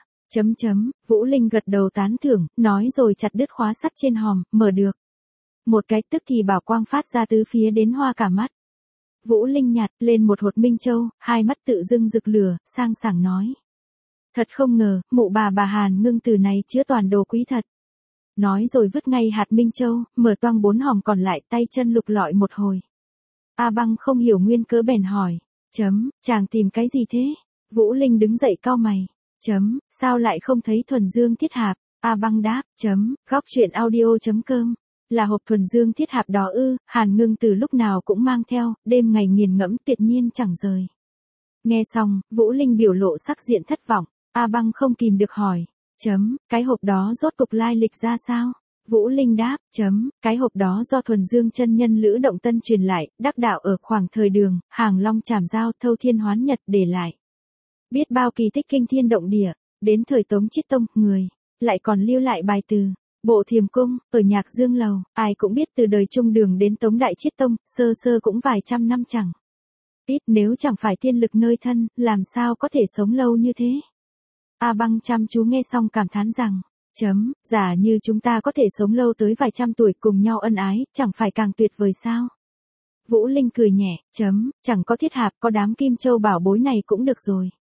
Vũ Linh gật đầu tán thưởng, nói rồi chặt đứt khóa sắt trên hòm, mở được một cái, tức thì bảo quang phát ra tứ phía đến hoa cả mắt. Vũ Linh nhặt lên một hột minh châu, hai mắt tự dưng rực lửa, sang sảng nói. Thật không ngờ, mụ bà Hàn Ngưng Tử này chứa toàn đồ quý thật. Nói rồi vứt ngay hạt minh châu, mở toang 4 hòm còn lại, tay chân lục lọi một hồi. Băng không hiểu nguyên cớ bèn hỏi. Chàng tìm cái gì thế? Vũ Linh đứng dậy cau mày. Sao lại không thấy thuần dương thiết hạp? Băng đáp. Góc truyện audio.com. Là hộp thuần dương thiết hạp đó ư? Hàn Ngưng Tử lúc nào cũng mang theo, đêm ngày nghiền ngẫm tuyệt nhiên chẳng rời. Nghe xong, Vũ Linh biểu lộ sắc diện thất vọng. Băng không kìm được hỏi. Cái hộp đó rốt cục lai lịch ra sao? Vũ Linh đáp. Cái hộp đó do thuần dương chân nhân Lữ Động Tân truyền lại, đắc đạo ở khoảng thời Đường, Hàng Long Trảm Giao, Thâu Thiên Hoán Nhật để lại. Biết bao kỳ tích kinh thiên động địa, đến thời Tống Chiết Tông, người lại còn lưu lại bài từ Bộ Thiềm Cung ở Nhạc Dương Lầu, ai cũng biết từ đời Trung Đường đến Tống Đại Chiết Tông, sơ sơ cũng vài trăm năm chẳng. Ít nếu chẳng phải tiên lực nơi thân, làm sao có thể sống lâu như thế. A Băng chăm chú nghe xong cảm thán rằng, giả như chúng ta có thể sống lâu tới vài trăm tuổi cùng nhau ân ái, chẳng phải càng tuyệt vời sao? Vũ Linh cười nhẹ, chẳng có thiết hạp, có đám kim châu bảo bối này cũng được rồi.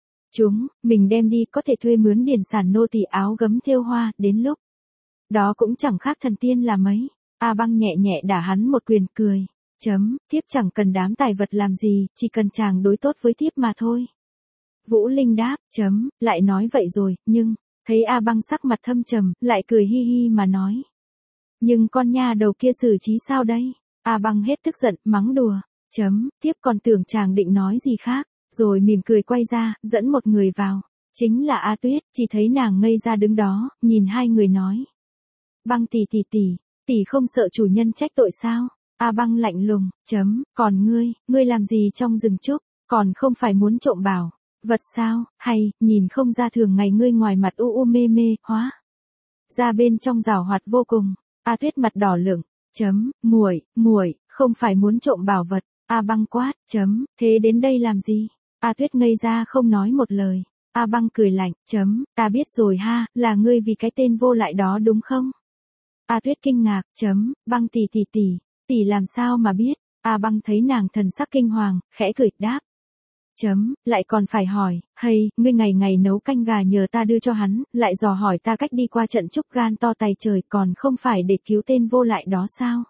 Mình đem đi có thể thuê mướn điển sản nô tỳ áo gấm thêu hoa, đến lúc đó cũng chẳng khác thần tiên là mấy. A Băng nhẹ nhẹ đả hắn một quyền cười, thiếp chẳng cần đám tài vật làm gì, chỉ cần chàng đối tốt với thiếp mà thôi. Vũ Linh đáp, lại nói vậy rồi, nhưng, thấy A Băng sắc mặt thâm trầm, lại cười hi hi mà nói. Nhưng con nha đầu kia xử trí sao đây? A Băng hết tức giận, mắng đùa, thiếp còn tưởng chàng định nói gì khác, rồi mỉm cười quay ra, dẫn một người vào. Chính là A Tuyết, chỉ thấy nàng ngây ra đứng đó, nhìn hai người nói. Băng tỷ, tỷ không sợ chủ nhân trách tội sao? A Băng lạnh lùng, còn ngươi làm gì trong rừng trúc, còn không phải muốn trộm bảo vật sao, hay, nhìn không ra thường ngày ngươi ngoài mặt u mê mê, hóa ra bên trong giảo hoạt vô cùng. A Tuyết mặt đỏ lửng, muội, không phải muốn trộm bảo vật. A Băng quát, thế đến đây làm gì? A Tuyết ngây ra không nói một lời. A Băng cười lạnh, ta biết rồi ha, là ngươi vì cái tên vô lại đó đúng không? A Tuyết kinh ngạc, Băng tỷ làm sao mà biết? A Băng thấy nàng thần sắc kinh hoàng, khẽ cười, đáp. Lại còn phải hỏi, hay, ngươi ngày ngày nấu canh gà nhờ ta đưa cho hắn, lại dò hỏi ta cách đi qua trận trúc gan to tày trời, còn không phải để cứu tên vô lại đó sao?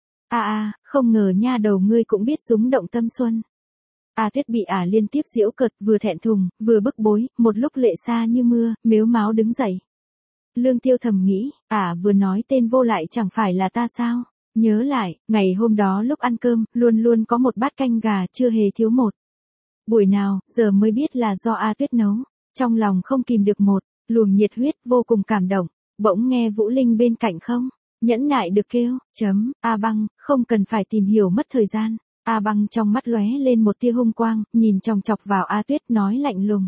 Không ngờ nha đầu ngươi cũng biết rúng động tâm xuân. A Tuyết bị ả liên tiếp giễu cợt, vừa thẹn thùng, vừa bức bối, một lúc lệ xa như mưa, mếu máo đứng dậy. Lương Tiêu thầm nghĩ, ả vừa nói tên vô lại chẳng phải là ta sao? Nhớ lại, ngày hôm đó lúc ăn cơm, luôn luôn có một bát canh gà chưa hề thiếu một. Buổi nào, giờ mới biết là do A Tuyết nấu. Trong lòng không kìm được một luồng nhiệt huyết, vô cùng cảm động. Bỗng nghe Vũ Linh bên cạnh không nhẫn nại được kêu, A Băng, không cần phải tìm hiểu mất thời gian. A Băng trong mắt lóe lên một tia hung quang, nhìn chòng chọc vào A Tuyết nói lạnh lùng.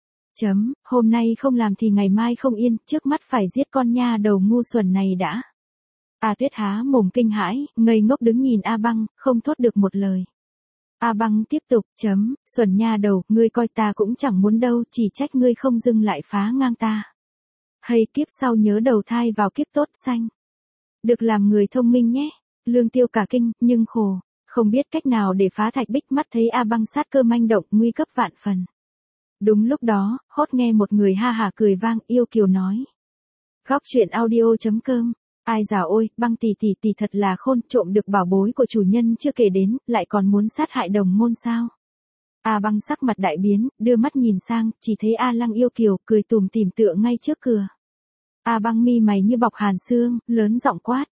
Hôm nay không làm thì ngày mai không yên, trước mắt phải giết con nha đầu ngu xuẩn này đã. A Tuyết há mồm kinh hãi, ngây ngốc đứng nhìn A Băng, không thốt được một lời. A Băng tiếp tục, xuẩn nha đầu, ngươi coi ta cũng chẳng muốn đâu, chỉ trách ngươi không dưng lại phá ngang ta. Hay kiếp sau nhớ đầu thai vào kiếp tốt xanh. Được làm người thông minh nhé. Lương Tiêu cả kinh, nhưng khổ, không biết cách nào để phá thạch bích, mắt thấy A Băng sát cơ manh động, nguy cấp vạn phần. Đúng lúc đó, hốt nghe một người ha hả cười vang, yêu kiều nói. Góc truyện audio.com. Ai dà ôi, Băng tỷ thật là khôn, trộm được bảo bối của chủ nhân chưa kể đến, lại còn muốn sát hại đồng môn sao? A Băng sắc mặt đại biến, đưa mắt nhìn sang, chỉ thấy A Lăng yêu kiều, cười tủm tỉm tựa ngay trước cửa. A Băng mi mày như bọc hàn xương, lớn giọng quát.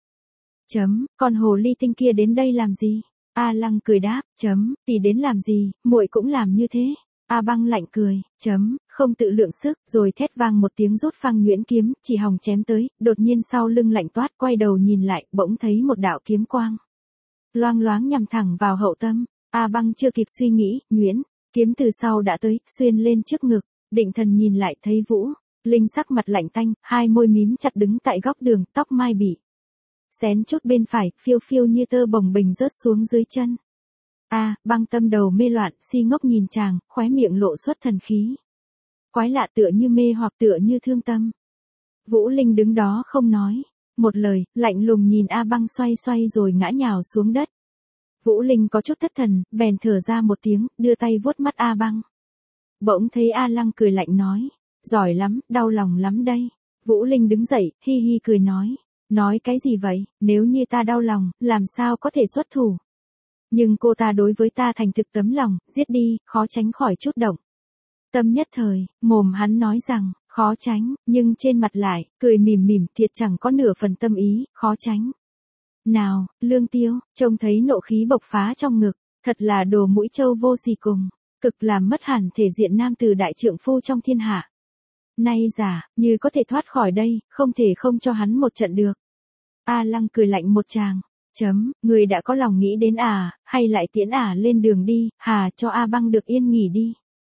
Con hồ ly tinh kia đến đây làm gì? A Lăng cười đáp, tỷ đến làm gì, muội cũng làm như thế. A Băng lạnh cười, không tự lượng sức, rồi thét vang một tiếng rút phăng nhuyễn kiếm, chỉ hòng chém tới, đột nhiên sau lưng lạnh toát, quay đầu nhìn lại, bỗng thấy một đạo kiếm quang loang loáng nhằm thẳng vào hậu tâm. A Băng chưa kịp suy nghĩ, nhuyễn kiếm từ sau đã tới, xuyên lên trước ngực, định thần nhìn lại thấy Vũ Linh sắc mặt lạnh tanh, hai môi mím chặt đứng tại góc đường, tóc mai bị xén chút bên phải, phiêu phiêu như tơ bồng bềnh rớt xuống dưới chân. A Băng tâm đầu mê loạn, si ngốc nhìn chàng, khóe miệng lộ xuất thần khí. Quái lạ, tựa như mê hoặc tựa như thương tâm. Vũ Linh đứng đó không nói một lời, lạnh lùng nhìn A Băng xoay xoay rồi ngã nhào xuống đất. Vũ Linh có chút thất thần, bèn thở ra một tiếng, đưa tay vuốt mắt A Băng. Bỗng thấy A Lăng cười lạnh nói, giỏi lắm, đau lòng lắm đây. Vũ Linh đứng dậy, hi hi cười nói cái gì vậy, nếu như ta đau lòng, làm sao có thể xuất thủ. Nhưng cô ta đối với ta thành thực tấm lòng, giết đi, khó tránh khỏi chút động tâm nhất thời. Mồm hắn nói rằng, khó tránh, nhưng trên mặt lại, cười mỉm mỉm, thiệt chẳng có nửa phần tâm ý, khó tránh. Nào, Lương Tiêu, trông thấy nộ khí bộc phá trong ngực, thật là đồ mũi trâu vô sỉ cùng, cực làm mất hẳn thể diện nam từ đại trượng phu trong thiên hạ. Nay giả, như có thể thoát khỏi đây, không thể không cho hắn một trận được. A Lăng cười lạnh một tràng. Người đã có lòng nghĩ đến hay lại tiễn lên đường đi, cho A Băng được yên nghỉ đi.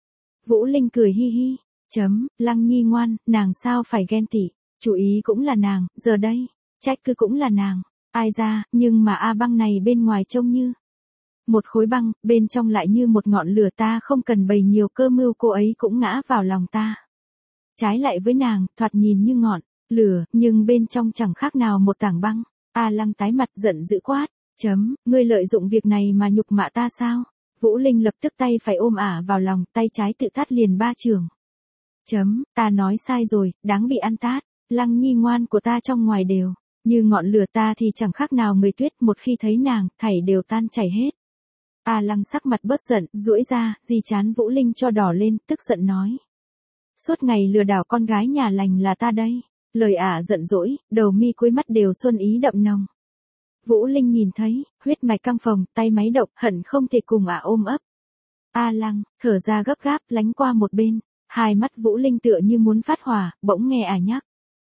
Vũ Linh cười hi hi. Lăng Nhi ngoan, nàng sao phải ghen tị, chủ ý cũng là nàng, giờ đây, trách cứ cũng là nàng. Ai ra, nhưng mà A băng này bên ngoài trông như một khối băng, bên trong lại như một ngọn lửa, ta không cần bày nhiều cơ mưu cô ấy cũng ngã vào lòng ta. Trái lại với nàng, thoạt nhìn như ngọn lửa, nhưng bên trong chẳng khác nào một tảng băng. A Lăng tái mặt giận dữ quát. Ngươi lợi dụng việc này mà nhục mạ ta sao? Vũ Linh lập tức tay phải ôm ả vào lòng, tay trái tự tát liền 3 chưởng. Ta nói sai rồi, đáng bị ăn tát. Lăng Nhi ngoan của ta trong ngoài đều như ngọn lửa, ta thì chẳng khác nào người tuyết, một khi thấy nàng, thảy đều tan chảy hết. A Lăng sắc mặt bớt giận, duỗi ra, di chán Vũ Linh cho đỏ lên, tức giận nói. Suốt ngày lừa đảo con gái nhà lành là ta đây. Lời ả giận dỗi, đầu mi cuối mắt đều xuân ý đậm nồng. Vũ Linh nhìn thấy, huyết mạch căng phồng, tay máy động, hận không thể cùng ả ôm ấp. A Lăng, thở ra gấp gáp, lánh qua một bên. Hai mắt Vũ Linh tựa như muốn phát hỏa, bỗng nghe ả nhắc.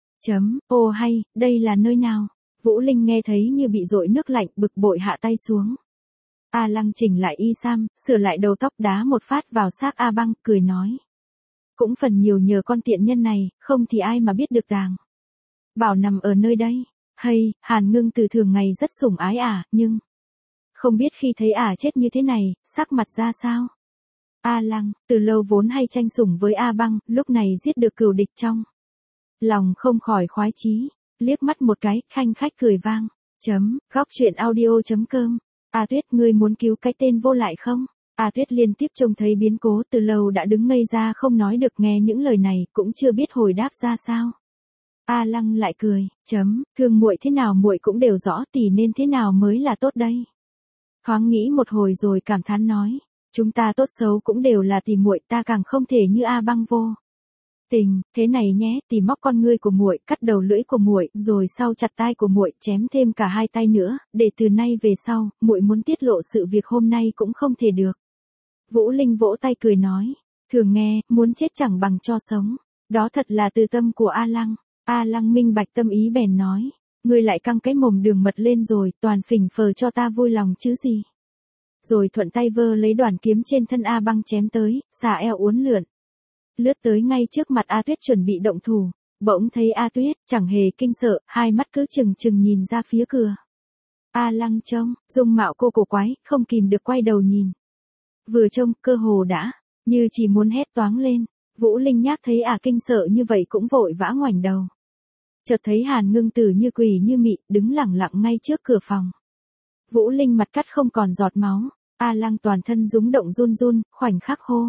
Ô hay, đây là nơi nào? Vũ Linh nghe thấy như bị dội nước lạnh, bực bội hạ tay xuống. A Lăng chỉnh lại y sam, sửa lại đầu tóc, đá một phát vào xác A băng, cười nói. Cũng phần nhiều nhờ con tiện nhân này, không thì ai mà biết được nàng. Bảo nằm ở nơi đây. Hay, Hàn Ngưng từ thường ngày rất sủng ái ả, nhưng không biết khi thấy ả chết như thế này, sắc mặt ra sao. A Lăng, từ lâu vốn hay tranh sủng với A băng, lúc này giết được cừu địch trong lòng không khỏi khoái chí, liếc mắt một cái, khanh khách cười vang. Góc truyện audio.com. A Tuyết, ngươi muốn cứu cái tên vô lại không? A Tuyết liên tiếp trông thấy biến cố, từ lâu đã đứng ngây ra không nói được, nghe những lời này, cũng chưa biết hồi đáp ra sao. A Lăng lại cười. Thương muội thế nào muội cũng đều rõ, tỷ nên thế nào mới là tốt đây. Thoáng nghĩ một hồi rồi cảm thán nói. Chúng ta tốt xấu cũng đều là tỷ muội, ta càng không thể như A băng vô tình. Thế này nhé, tỷ móc con ngươi của muội, cắt đầu lưỡi của muội, rồi sau chặt tai của muội, chém thêm cả 2 tay nữa, để từ nay về sau, muội muốn tiết lộ sự việc hôm nay cũng không thể được. Vũ Linh vỗ tay cười nói. Thường nghe, muốn chết chẳng bằng cho sống. Đó thật là từ tâm của A Lăng. A Lăng minh bạch tâm ý bèn nói. Ngươi lại căng cái mồm đường mật lên rồi, toàn phỉnh phờ cho ta vui lòng chứ gì. Rồi thuận tay vơ lấy đoàn kiếm trên thân A băng chém tới, xà eo uốn lượn. Lướt tới ngay trước mặt A Tuyết chuẩn bị động thủ. Bỗng thấy A Tuyết, chẳng hề kinh sợ, hai mắt cứ chừng chừng nhìn ra phía cửa. A Lăng trông, dung mạo cô cổ quái, không kìm được quay đầu nhìn. Vừa trông, cơ hồ đã, như chỉ muốn hét toáng lên. Vũ Linh nhác thấy ả kinh sợ như vậy cũng vội vã ngoảnh đầu. Chợt thấy Hàn Ngưng Tử như quỷ như mị, đứng lẳng lặng ngay trước cửa phòng. Vũ Linh mặt cắt không còn giọt máu, A Lăng toàn thân rúng động run run, khoảnh khắc hô.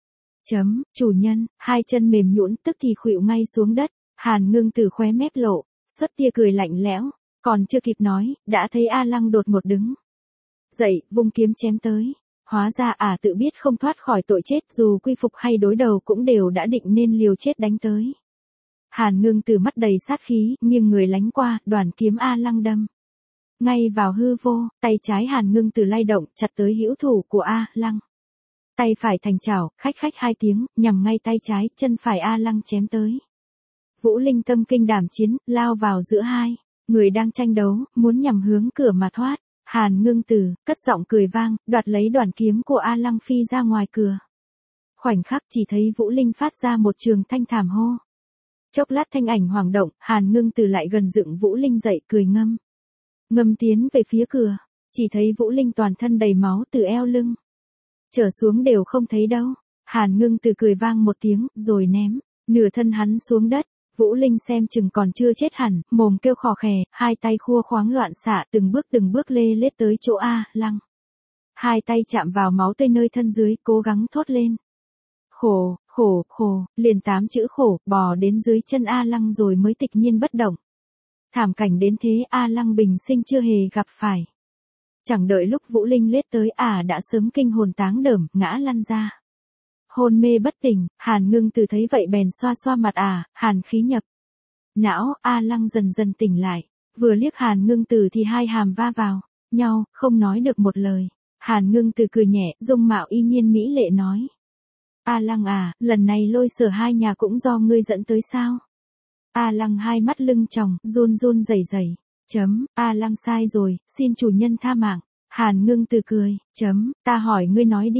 Chủ nhân, hai chân mềm nhũn tức thì khuỵu ngay xuống đất. Hàn Ngưng Tử khóe mép lộ, xuất tia cười lạnh lẽo, còn chưa kịp nói, đã thấy A Lăng đột ngột đứng dậy, vung kiếm chém tới. Hóa ra ả tự biết không thoát khỏi tội chết, dù quy phục hay đối đầu cũng đều đã định nên liều chết đánh tới. Hàn Ngưng Tử mắt đầy sát khí, nghiêng người lánh qua, đoàn kiếm A Lăng đâm ngay vào hư vô, tay trái Hàn Ngưng Tử lay động, chặt tới hữu thủ của A Lăng. Tay phải thành chảo, khách khách 2 tiếng, nhằm ngay tay trái, chân phải A Lăng chém tới. Vũ Linh tâm kinh đảm chiến, lao vào giữa hai người đang tranh đấu, muốn nhằm hướng cửa mà thoát. Hàn Ngưng Tử, cất giọng cười vang, đoạt lấy đoàn kiếm của A Lăng phi ra ngoài cửa. Khoảnh khắc chỉ thấy Vũ Linh phát ra một trường thanh thảm hô. Chốc lát thanh ảnh hoảng động, Hàn Ngưng Tử lại gần dựng Vũ Linh dậy, cười ngâm. Ngâm tiến về phía cửa, chỉ thấy Vũ Linh toàn thân đầy máu từ eo lưng trở xuống đều không thấy đâu. Hàn Ngưng Tử cười vang một tiếng, rồi ném nửa thân hắn xuống đất. Vũ Linh xem chừng còn chưa chết hẳn, mồm kêu khò khè, hai tay khua khoáng loạn xạ, từng bước lê lết tới chỗ A Lăng. Hai tay chạm vào máu tươi nơi thân dưới, cố gắng thốt lên. Khổ, liền 8 chữ khổ, bò đến dưới chân A Lăng rồi mới tịch nhiên bất động. Thảm cảnh đến thế A Lăng bình sinh chưa hề gặp phải. Chẳng đợi lúc Vũ Linh lết tới ả đã sớm kinh hồn táng đờm, ngã lăn ra. Hôn mê bất tỉnh, Hàn Ngưng Tử thấy vậy bèn xoa xoa mặt hàn khí nhập não, A Lăng dần dần tỉnh lại. Vừa liếc Hàn Ngưng Tử thì hai hàm va vào nhau, không nói được một lời. Hàn Ngưng Tử cười nhẹ, dung mạo y nhiên mỹ lệ nói. A Lăng lần này lôi sở hai nhà cũng do ngươi dẫn tới sao? A Lăng hai mắt lưng tròng, run run rẩy rẩy. A Lăng sai rồi, xin chủ nhân tha mạng. Hàn Ngưng Tử cười. Ta hỏi ngươi nói đi.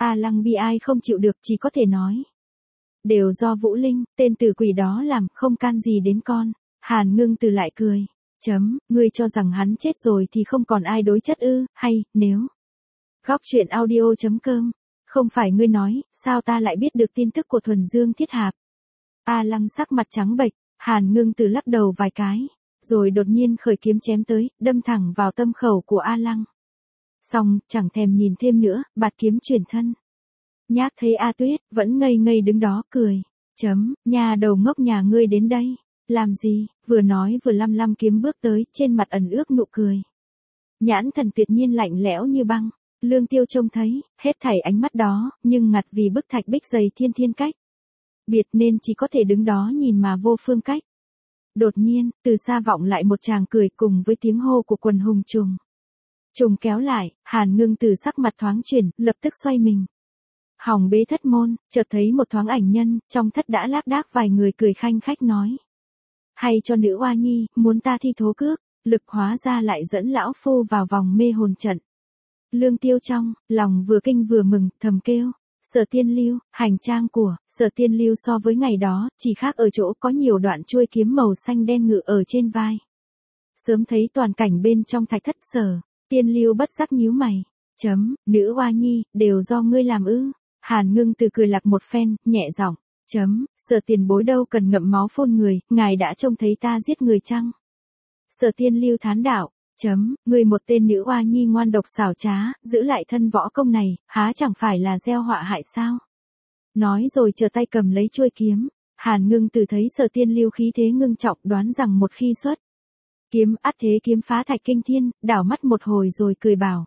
A Lăng bi ai không chịu được, chỉ có thể nói. Đều do Vũ Linh, tên tử quỷ đó làm, không can gì đến con. Hàn Ngưng Từ lại cười. Ngươi cho rằng hắn chết rồi thì không còn ai đối chất ư, hay, nếu. Góc truyện audio.com. Không phải ngươi nói, sao ta lại biết được tin tức của Thuần Dương Thiết Hạp. A Lăng sắc mặt trắng bệch, Hàn Ngưng Từ lắc đầu vài cái, rồi đột nhiên khởi kiếm chém tới, đâm thẳng vào tâm khẩu của A Lăng. Xong, chẳng thèm nhìn thêm nữa, bạt kiếm chuyển thân. Nhác thấy A Tuyết, vẫn ngây ngây đứng đó, cười. Nhà đầu ngốc nhà ngươi đến đây. Làm gì? Vừa nói vừa lăm lăm kiếm bước tới, trên mặt ẩn ước nụ cười. Nhãn thần tuyệt nhiên lạnh lẽo như băng. Lương Tiêu trông thấy, hết thảy ánh mắt đó, nhưng ngặt vì bức thạch bích dày thiên thiên cách. Biệt nên chỉ có thể đứng đó nhìn mà vô phương cách. Đột nhiên, từ xa vọng lại một tràng cười cùng với tiếng hô của quần hùng trùng. Trùng kéo lại, Hàn Ngưng Từ sắc mặt thoáng chuyển, lập tức xoay mình. Hỏng bế thất môn, chợt thấy một thoáng ảnh nhân, trong thất đã lác đác vài người cười khanh khách nói. Hay cho nữ oa nhi, muốn ta thi thố cước, lực hóa ra lại dẫn lão phu vào vòng mê hồn trận. Lương Tiêu trong, lòng vừa kinh vừa mừng, thầm kêu. Sở Tiên Lưu, hành trang của Sở Tiên Lưu so với ngày đó, chỉ khác ở chỗ có nhiều đoạn chuôi kiếm màu xanh đen ngự ở trên vai. Sớm thấy toàn cảnh bên trong thạch thất Sở Tiên Lưu bất giác nhíu mày. Nữ oa nhi, đều do ngươi làm ư? Hàn Ngưng Từ cười lạc một phen, nhẹ giọng. Sở tiền bối đâu cần ngậm máu phun người, ngài đã trông thấy ta giết người chăng? Sở Tiên Lưu thán đạo. Người một tên nữ oa nhi ngoan độc xảo trá, giữ lại thân võ công này, há chẳng phải là gieo họa hại sao? Nói rồi chờ tay cầm lấy chuôi kiếm. Hàn Ngưng Từ thấy Sở Tiên Lưu khí thế ngưng trọng, đoán rằng một khi xuất kiếm ắt thế kiếm phá thạch kinh thiên, đảo mắt một hồi rồi cười bảo.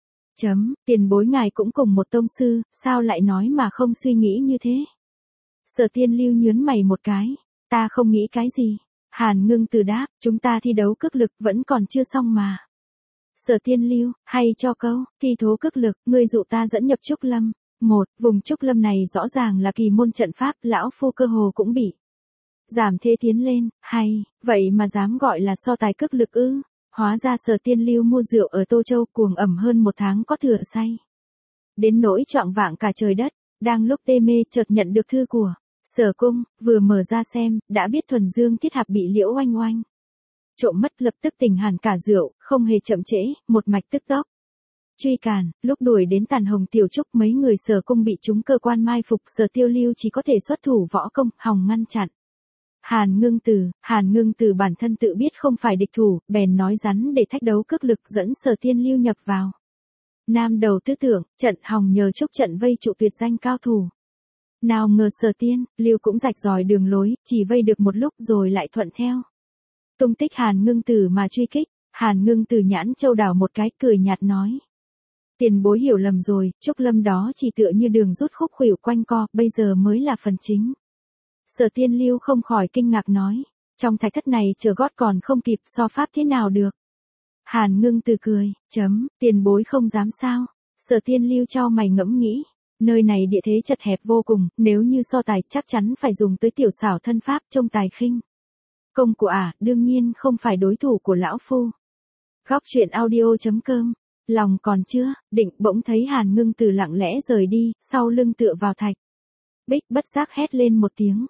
Tiền bối ngài cũng cùng một tông sư, sao lại nói mà không suy nghĩ như thế? Sở Tiên Lưu nhướng mày một cái. Ta không nghĩ cái gì. Hàn Ngưng Từ đáp, chúng ta thi đấu cước lực vẫn còn chưa xong mà. Sở Tiên Lưu, hay cho câu, thi thố cước lực, ngươi dụ ta dẫn nhập Trúc Lâm. Vùng Trúc Lâm này rõ ràng là kỳ môn trận pháp, lão phu cơ hồ cũng bị giảm thế tiến lên, hay, vậy mà dám gọi là so tài cước lực ư? Hóa ra Sở Tiên Lưu mua rượu ở Tô Châu cuồng ẩm hơn một tháng có thừa say. Đến nỗi choạng vạng cả trời đất, đang lúc tê mê chợt nhận được thư của Sở Cung, vừa mở ra xem, đã biết Thuần Dương Thiết Hạp bị Liễu Oanh Oanh trộm mất, lập tức tỉnh hẳn cả rượu, không hề chậm trễ, một mạch tức tốc truy càn. Lúc đuổi đến Tàn Hồng Tiểu Trúc, mấy người Sở Cung bị chúng cơ quan mai phục, Sở Tiêu Lưu chỉ có thể xuất thủ võ công, hòng ngăn chặn. Hàn Ngưng Từ bản thân tự biết không phải địch thủ, bèn nói rắn để thách đấu cước lực, dẫn Sở Tiên Lưu nhập vào Nam Đầu Tư Tưởng, trận hòng nhờ Trúc trận vây trụ tuyệt danh cao thủ. Nào ngờ Sở Tiên Lưu cũng rạch ròi đường lối, chỉ vây được một lúc rồi lại thuận theo tung tích Hàn Ngưng Từ mà truy kích. Hàn Ngưng Từ nhãn châu đảo một cái, cười nhạt nói. Tiền bối hiểu lầm rồi, Trúc Lâm đó chỉ tựa như đường rút khúc khuỷu quanh co, bây giờ mới là phần chính. Sở Tiên Lưu không khỏi kinh ngạc nói. Trong thạch thất này chờ gót còn không kịp, so pháp thế nào được? Hàn Ngưng Từ cười. Tiền bối không dám sao? Sở Tiên Lưu chau mày ngẫm nghĩ. Nơi này địa thế chật hẹp vô cùng, nếu như so tài chắc chắn phải dùng tới tiểu xảo thân pháp, trông tài khinh công của đương nhiên không phải đối thủ của lão phu. Góc truyện audio.com. Lòng còn chưa định, bỗng thấy Hàn Ngưng Từ lặng lẽ rời đi, sau lưng tựa vào thạch bích, bất giác hét lên một tiếng.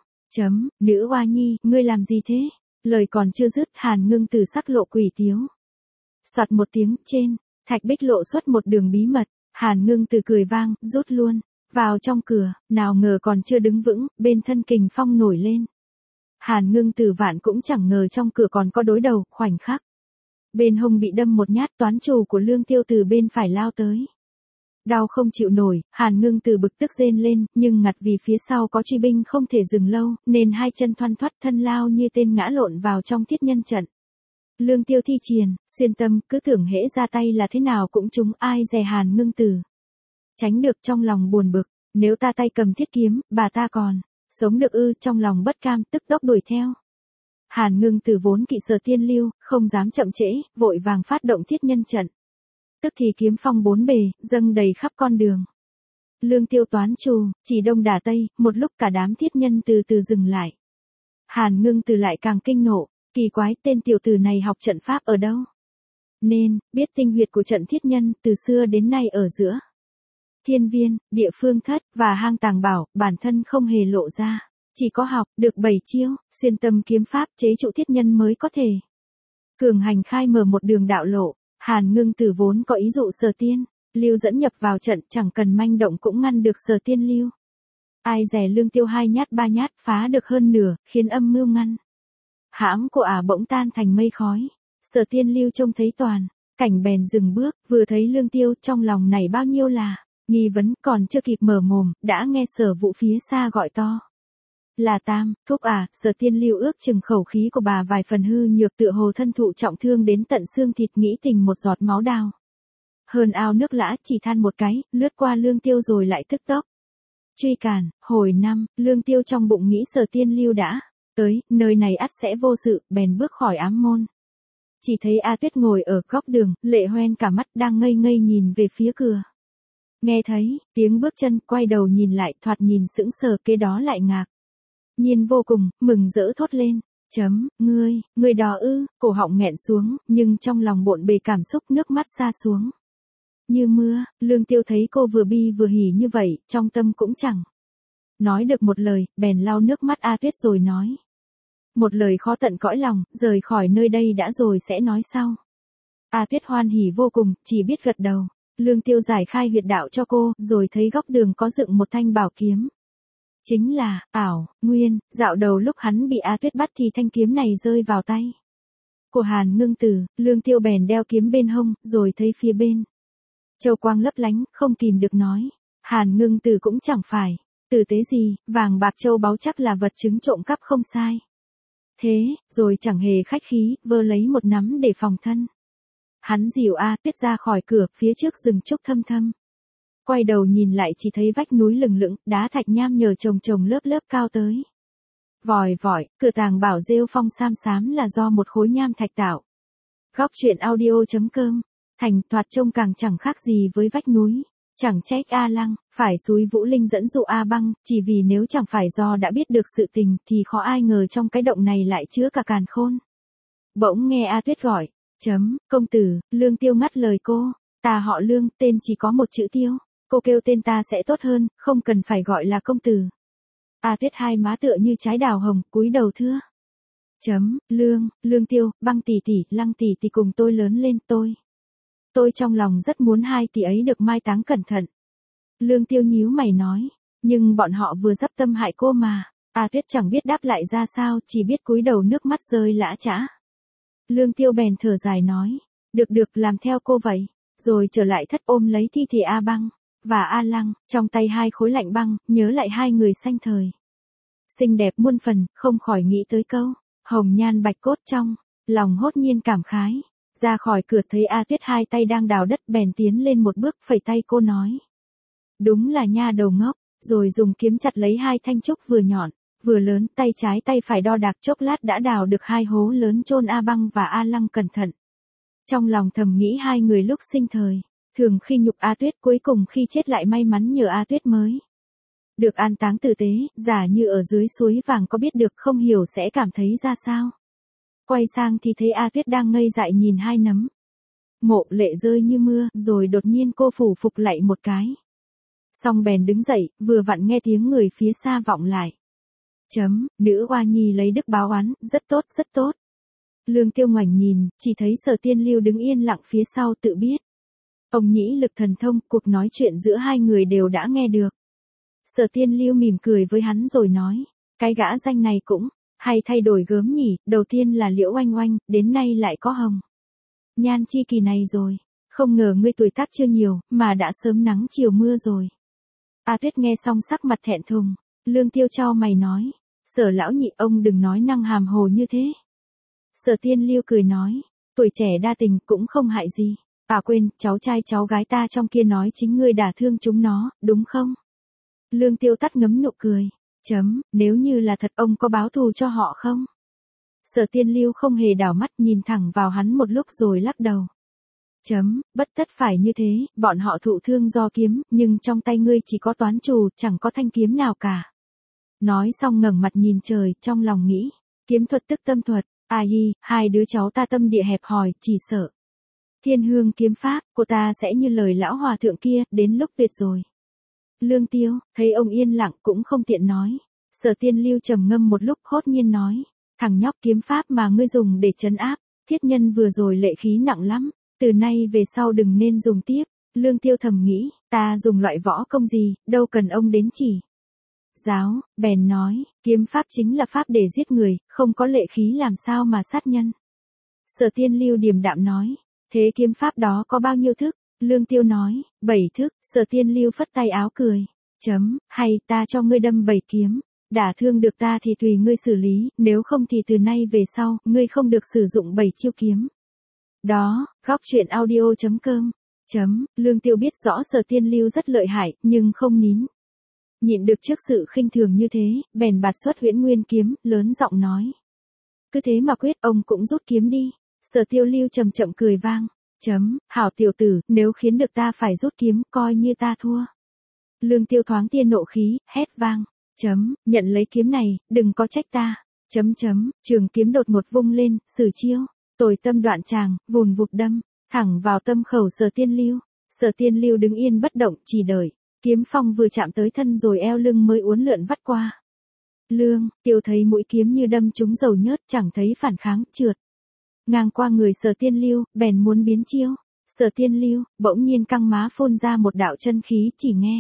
Nữ oa nhi, ngươi làm gì thế? Lời còn chưa dứt, Hàn Ngưng Từ sắc lộ quỷ tiếu. Soạt một tiếng, trên thạch bích lộ xuất một đường bí mật. Hàn Ngưng Từ cười vang, rút luôn vào trong cửa, nào ngờ còn chưa đứng vững, bên thân kình phong nổi lên. Hàn Ngưng Từ vạn cũng chẳng ngờ trong cửa còn có đối đầu, khoảnh khắc bên hông bị đâm một nhát, toán chủ của Lương Tiêu từ bên phải lao tới. Đau không chịu nổi, Hàn Ngưng Từ bực tức rên lên, nhưng ngặt vì phía sau có truy binh không thể dừng lâu, nên hai chân thoăn thoắt thân lao như tên ngã lộn vào trong thiết nhân trận. Lương Tiêu thi triển, xuyên tâm, cứ tưởng hễ ra tay là thế nào cũng trúng, ai dè Hàn Ngưng Từ tránh được, trong lòng buồn bực, nếu ta tay cầm thiết kiếm, bà ta còn sống được ư? Trong lòng bất cam, tức tốc đuổi theo. Hàn Ngưng Từ vốn kỵ Sở Tiên Lưu, không dám chậm trễ, vội vàng phát động thiết nhân trận. Tức thì kiếm phong bốn bề, dâng đầy khắp con đường. Lương Tiêu toán trù, chỉ đông đả tây, một lúc cả đám thiết nhân từ từ dừng lại. Hàn Ngưng Từ lại càng kinh nộ, kỳ quái, tên tiểu tử này học trận pháp ở đâu? Nên biết tinh huyệt của trận thiết nhân, từ xưa đến nay ở giữa thiên viên, địa phương thất, và hang tàng bảo, bản thân không hề lộ ra. Chỉ có học, được 7 chiêu, xuyên tâm kiếm pháp chế trụ thiết nhân mới có thể. Cường hành khai mở một đường đạo lộ, Hàn Ngưng Tử vốn có ý dụ Sở Tiên Lưu dẫn nhập vào trận, chẳng cần manh động cũng ngăn được Sở Tiên Lưu. Ai dè Lương Tiêu 2 nhát 3 nhát phá được hơn nửa, khiến âm mưu ngăn. Hãm của bỗng tan thành mây khói. Sở Tiên Lưu trông thấy toàn cảnh bèn dừng bước, vừa thấy Lương Tiêu trong lòng này bao nhiêu là nghi vấn, còn chưa kịp mở mồm, đã nghe Sở Vũ phía xa gọi to. Là Tam, thúc Sở Tiên Lưu ước chừng khẩu khí của bà vài phần hư nhược, tựa hồ thân thụ trọng thương đến tận xương thịt, nghĩ tình một giọt máu đào. Hơn ao nước lã, chỉ than một cái, lướt qua Lương Tiêu rồi lại tức tốc. Truy cản, hồi năm, Lương Tiêu trong bụng nghĩ Sở Tiên Lưu đã tới, nơi này ắt sẽ vô sự, bèn bước khỏi ám môn. Chỉ thấy A Tuyết ngồi ở góc đường, lệ hoen cả mắt, đang ngây ngây nhìn về phía cửa. Nghe thấy tiếng bước chân, quay đầu nhìn lại, thoạt nhìn sững sờ, kế đó lại ngạc nhiên vô cùng, mừng rỡ thốt lên. Ngươi đó ư? Cổ họng nghẹn xuống, nhưng trong lòng bộn bề cảm xúc, nước mắt sa xuống như mưa. Lương Tiêu thấy cô vừa bi vừa hỉ như vậy, trong tâm cũng chẳng nói được một lời, bèn lau nước mắt A Tuyết rồi nói. Một lời khó tận cõi lòng, rời khỏi nơi đây đã rồi sẽ nói sau. A Tuyết hoan hỉ vô cùng, chỉ biết gật đầu. Lương Tiêu giải khai huyệt đạo cho cô, rồi thấy góc đường có dựng một thanh bảo kiếm. Chính là Nguyên. Dạo đầu lúc hắn bị A Tuyết bắt thì thanh kiếm này rơi vào tay của Hàn Ngưng Tử. Lương Tiêu bèn đeo kiếm bên hông, rồi thấy phía bên châu quang lấp lánh, không kìm được nói. Hàn Ngưng Tử cũng chẳng phải tử tế gì, vàng bạc châu báu chắc là vật chứng trộm cắp không sai. Thế, rồi chẳng hề khách khí, vơ lấy một nắm để phòng thân. Hắn dìu A Tuyết ra khỏi cửa, phía trước rừng trúc thâm thâm. Quay đầu nhìn lại chỉ thấy vách núi lừng lững, đá thạch nham nhở chồng lớp lớp cao tới. Vòi vọi, cửa tàng bảo rêu phong sam xám là do một khối nham thạch tạo. Góc truyện audio.com, thành thoạt trông càng chẳng khác gì với vách núi. Chẳng trách A Lăng phải xúi Vũ Linh dẫn dụ A Băng, chỉ vì nếu chẳng phải do đã biết được sự tình thì khó ai ngờ trong cái động này lại chứa cả càn khôn. Bỗng nghe A Tuyết gọi, công tử. Lương Tiêu ngắt lời cô, ta họ Lương, tên chỉ có một chữ Tiêu, cô kêu tên ta sẽ tốt hơn, không cần phải gọi là công tử. A Tuyết hai má tựa như trái đào hồng, cúi đầu thưa. Lương Tiêu, Băng tỷ tỷ, Lăng tỷ tỷ cùng tôi lớn lên, tôi trong lòng rất muốn hai tỷ ấy được mai táng cẩn thận. Lương Tiêu nhíu mày nói, nhưng bọn họ vừa dấp tâm hại cô mà. A Tuyết chẳng biết đáp lại ra sao, chỉ biết cúi đầu, nước mắt rơi lã chã. Lương Tiêu bèn thở dài nói, được làm theo cô vậy. Rồi trở lại thất ôm lấy thi thể A Băng và A Lăng, trong tay hai khối lạnh băng, nhớ lại hai người sanh thời xinh đẹp muôn phần, không khỏi nghĩ tới câu hồng nhan bạch cốt, trong lòng hốt nhiên cảm khái. Ra khỏi cửa thấy A Tuyết hai tay đang đào đất, bèn tiến lên một bước, phẩy tay cô nói. Đúng là nha đầu ngốc, rồi dùng kiếm chặt lấy hai thanh trúc vừa nhọn, vừa lớn, tay trái tay phải đo đạc chốc lát đã đào được hai hố lớn chôn A Băng và A Lăng cẩn thận. Trong lòng thầm nghĩ hai người lúc sinh thời, thường khi nhục A Tuyết, cuối cùng khi chết lại may mắn nhờ A Tuyết mới được an táng tử tế, giả như ở dưới suối vàng có biết được không hiểu sẽ cảm thấy ra sao. Quay sang thì thấy A Tuyết đang ngây dại nhìn hai nấm mộ, lệ rơi như mưa, rồi đột nhiên cô phủ phục lạy một cái. Xong bèn đứng dậy, vừa vặn nghe tiếng người phía xa vọng lại. Nữ oa nhi lấy đức báo oán, rất tốt. Lương Tiêu ngoảnh nhìn, chỉ thấy Sở Tiên Lưu đứng yên lặng phía sau, tự biết ông nhĩ lực thần thông, cuộc nói chuyện giữa hai người đều đã nghe được. Sở Tiên Lưu mỉm cười với hắn rồi nói, cái gã danh này cũng hay thay đổi gớm nhỉ, đầu tiên là Liễu Oanh Oanh, đến nay lại có Hồng Nhan chi kỳ này rồi. Không ngờ ngươi tuổi tác chưa nhiều, mà đã sớm nắng chiều mưa rồi. A Tuyết nghe xong sắc mặt thẹn thùng. Lương Tiêu chau mày nói, Sở lão nhị, ông đừng nói năng hàm hồ như thế. Sở Tiên Lưu cười nói, tuổi trẻ đa tình cũng không hại gì. Quên, cháu trai cháu gái ta trong kia nói chính ngươi đả thương chúng nó, đúng không? Lương Tiêu tắt ngấm nụ cười. Nếu như là thật, ông có báo thù cho họ không? Sở Tiên Lưu không hề đảo mắt, nhìn thẳng vào hắn một lúc rồi lắc đầu. Bất tất phải như thế, bọn họ thụ thương do kiếm, nhưng trong tay ngươi chỉ có toán trù, chẳng có thanh kiếm nào cả. Nói xong ngẩng mặt nhìn trời, trong lòng nghĩ, kiếm thuật tức tâm thuật, hai đứa cháu ta tâm địa hẹp hòi, chỉ sợ Thiên Hương kiếm pháp của ta sẽ như lời lão hòa thượng kia, đến lúc tuyệt rồi. Lương Tiêu, thấy ông yên lặng cũng không tiện nói. Sở Tiên Lưu trầm ngâm một lúc hốt nhiên nói, thằng nhóc kiếm pháp mà ngươi dùng để trấn áp, thiết nhân vừa rồi lệ khí nặng lắm, từ nay về sau đừng nên dùng tiếp. Lương Tiêu thầm nghĩ, ta dùng loại võ công gì, đâu cần ông đến chỉ giáo, bèn nói, kiếm pháp chính là pháp để giết người, không có lệ khí làm sao mà sát nhân. Sở Tiên Lưu điềm đạm nói, thế kiếm pháp đó có bao nhiêu thức? Lương Tiêu nói, 7 thức. Sở Tiên Lưu phất tay áo cười, hay ta cho ngươi đâm 7 kiếm, đả thương được ta thì tùy ngươi xử lý, nếu không thì từ nay về sau, ngươi không được sử dụng 7 chiêu kiếm. Đó, góc truyện audio.com. Lương Tiêu biết rõ Sở Tiên Lưu rất lợi hại, nhưng không nhịn được trước sự khinh thường như thế, bèn bạt xuất Huyễn Nguyên kiếm, lớn giọng nói. Cứ thế mà quyết, ông cũng rút kiếm đi. Sở Tiêu Lưu chậm chậm cười vang. Hảo tiểu tử, nếu khiến được ta phải rút kiếm, coi như ta thua. Lương Tiêu thoáng tia nộ khí, hét vang. Nhận lấy kiếm này, đừng có trách ta. Trường kiếm đột một vung lên, sử chiêu. Tồi tâm đoạn tràng, vùn vụt đâm, thẳng vào tâm khẩu Sở Tiên Lưu. Sở Tiên Lưu đứng yên bất động, chỉ đợi. Kiếm phong vừa chạm tới thân rồi eo lưng mới uốn lượn vắt qua. Lương Tiêu thấy mũi kiếm như đâm trúng dầu nhớt, chẳng thấy phản kháng, trượt ngang qua người Sở Tiên Lưu, bèn muốn biến chiêu. Sở Tiên Lưu bỗng nhiên căng má phun ra một đạo chân khí, chỉ nghe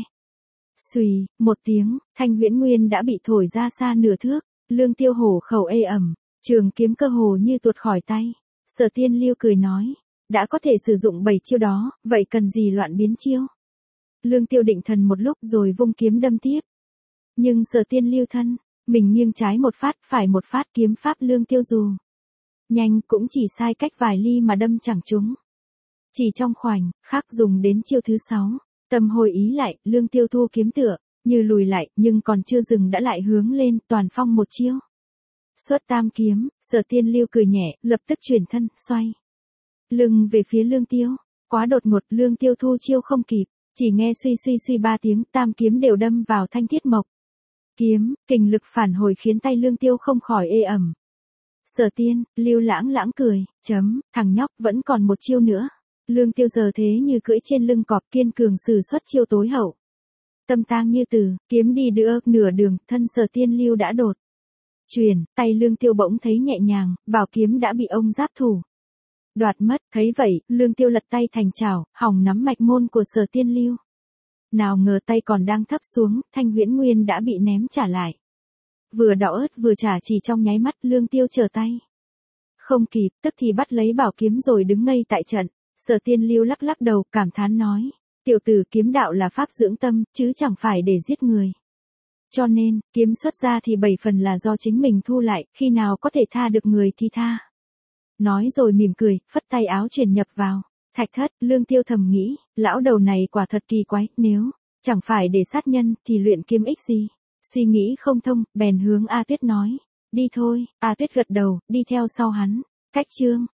xùy một tiếng, thanh Huyễn Nguyên đã bị thổi ra xa nửa thước. Lương Tiêu hổ khẩu ê ẩm, trường kiếm cơ hồ như tuột khỏi tay. Sở Tiên Lưu cười nói, đã có thể sử dụng 7 chiêu đó, vậy cần gì loạn biến chiêu. Lương Tiêu định thần một lúc rồi vung kiếm đâm tiếp. Nhưng Sở Tiên Lưu thân mình nghiêng trái một phát, phải một phát, kiếm pháp Lương Tiêu dù nhanh cũng chỉ sai cách vài ly mà đâm chẳng trúng. Chỉ trong khoảnh khắc dùng đến chiêu thứ 6, tâm hồi ý lại, Lương Tiêu thu kiếm tựa như lùi lại, nhưng còn chưa dừng đã lại hướng lên, toàn phong một chiêu. Xuất tam kiếm. Sở Tiên Lưu cười nhẹ, lập tức chuyển thân, xoay lưng về phía Lương Tiêu. Quá đột ngột, Lương Tiêu thu chiêu không kịp, chỉ nghe suy suy suy 3 tiếng, tam kiếm đều đâm vào thanh thiết mộc kiếm, kình lực phản hồi khiến tay Lương Tiêu không khỏi ê ẩm. Sở Tiên Lưu lãng cười, thằng nhóc vẫn còn một chiêu nữa. Lương Tiêu giờ thế như cưỡi trên lưng cọp, kiên cường sử xuất chiêu tối hậu. Tâm tang như từ, kiếm đi được nửa đường, thân Sở Tiên Lưu đã đột chuyển, tay Lương Tiêu bỗng thấy nhẹ nhàng, bảo kiếm đã bị ông giáp thủ đoạt mất. Thấy vậy, Lương Tiêu lật tay thành chảo, hòng nắm mạch môn của Sở Tiên Lưu. Nào ngờ tay còn đang thấp xuống, thanh Huyễn Nguyên đã bị ném trả lại. Vừa đỏ ớt vừa trả, chỉ trong nháy mắt, Lương Tiêu trở tay không kịp, tức thì bắt lấy bảo kiếm rồi đứng ngây tại trận. Sở Tiên Lưu lắc lắc đầu, cảm thán nói, tiểu tử, kiếm đạo là pháp dưỡng tâm, chứ chẳng phải để giết người. Cho nên, kiếm xuất ra thì 7 phần là do chính mình thu lại, khi nào có thể tha được người thì tha. Nói rồi mỉm cười, phất tay áo chuyển nhập vào thạch thất. Lương Tiêu thầm nghĩ, lão đầu này quả thật kỳ quái, nếu chẳng phải để sát nhân thì luyện kiếm ích gì. Suy nghĩ không thông, bèn hướng A Tuyết nói, đi thôi. A Tuyết gật đầu, đi theo sau hắn. Cách chương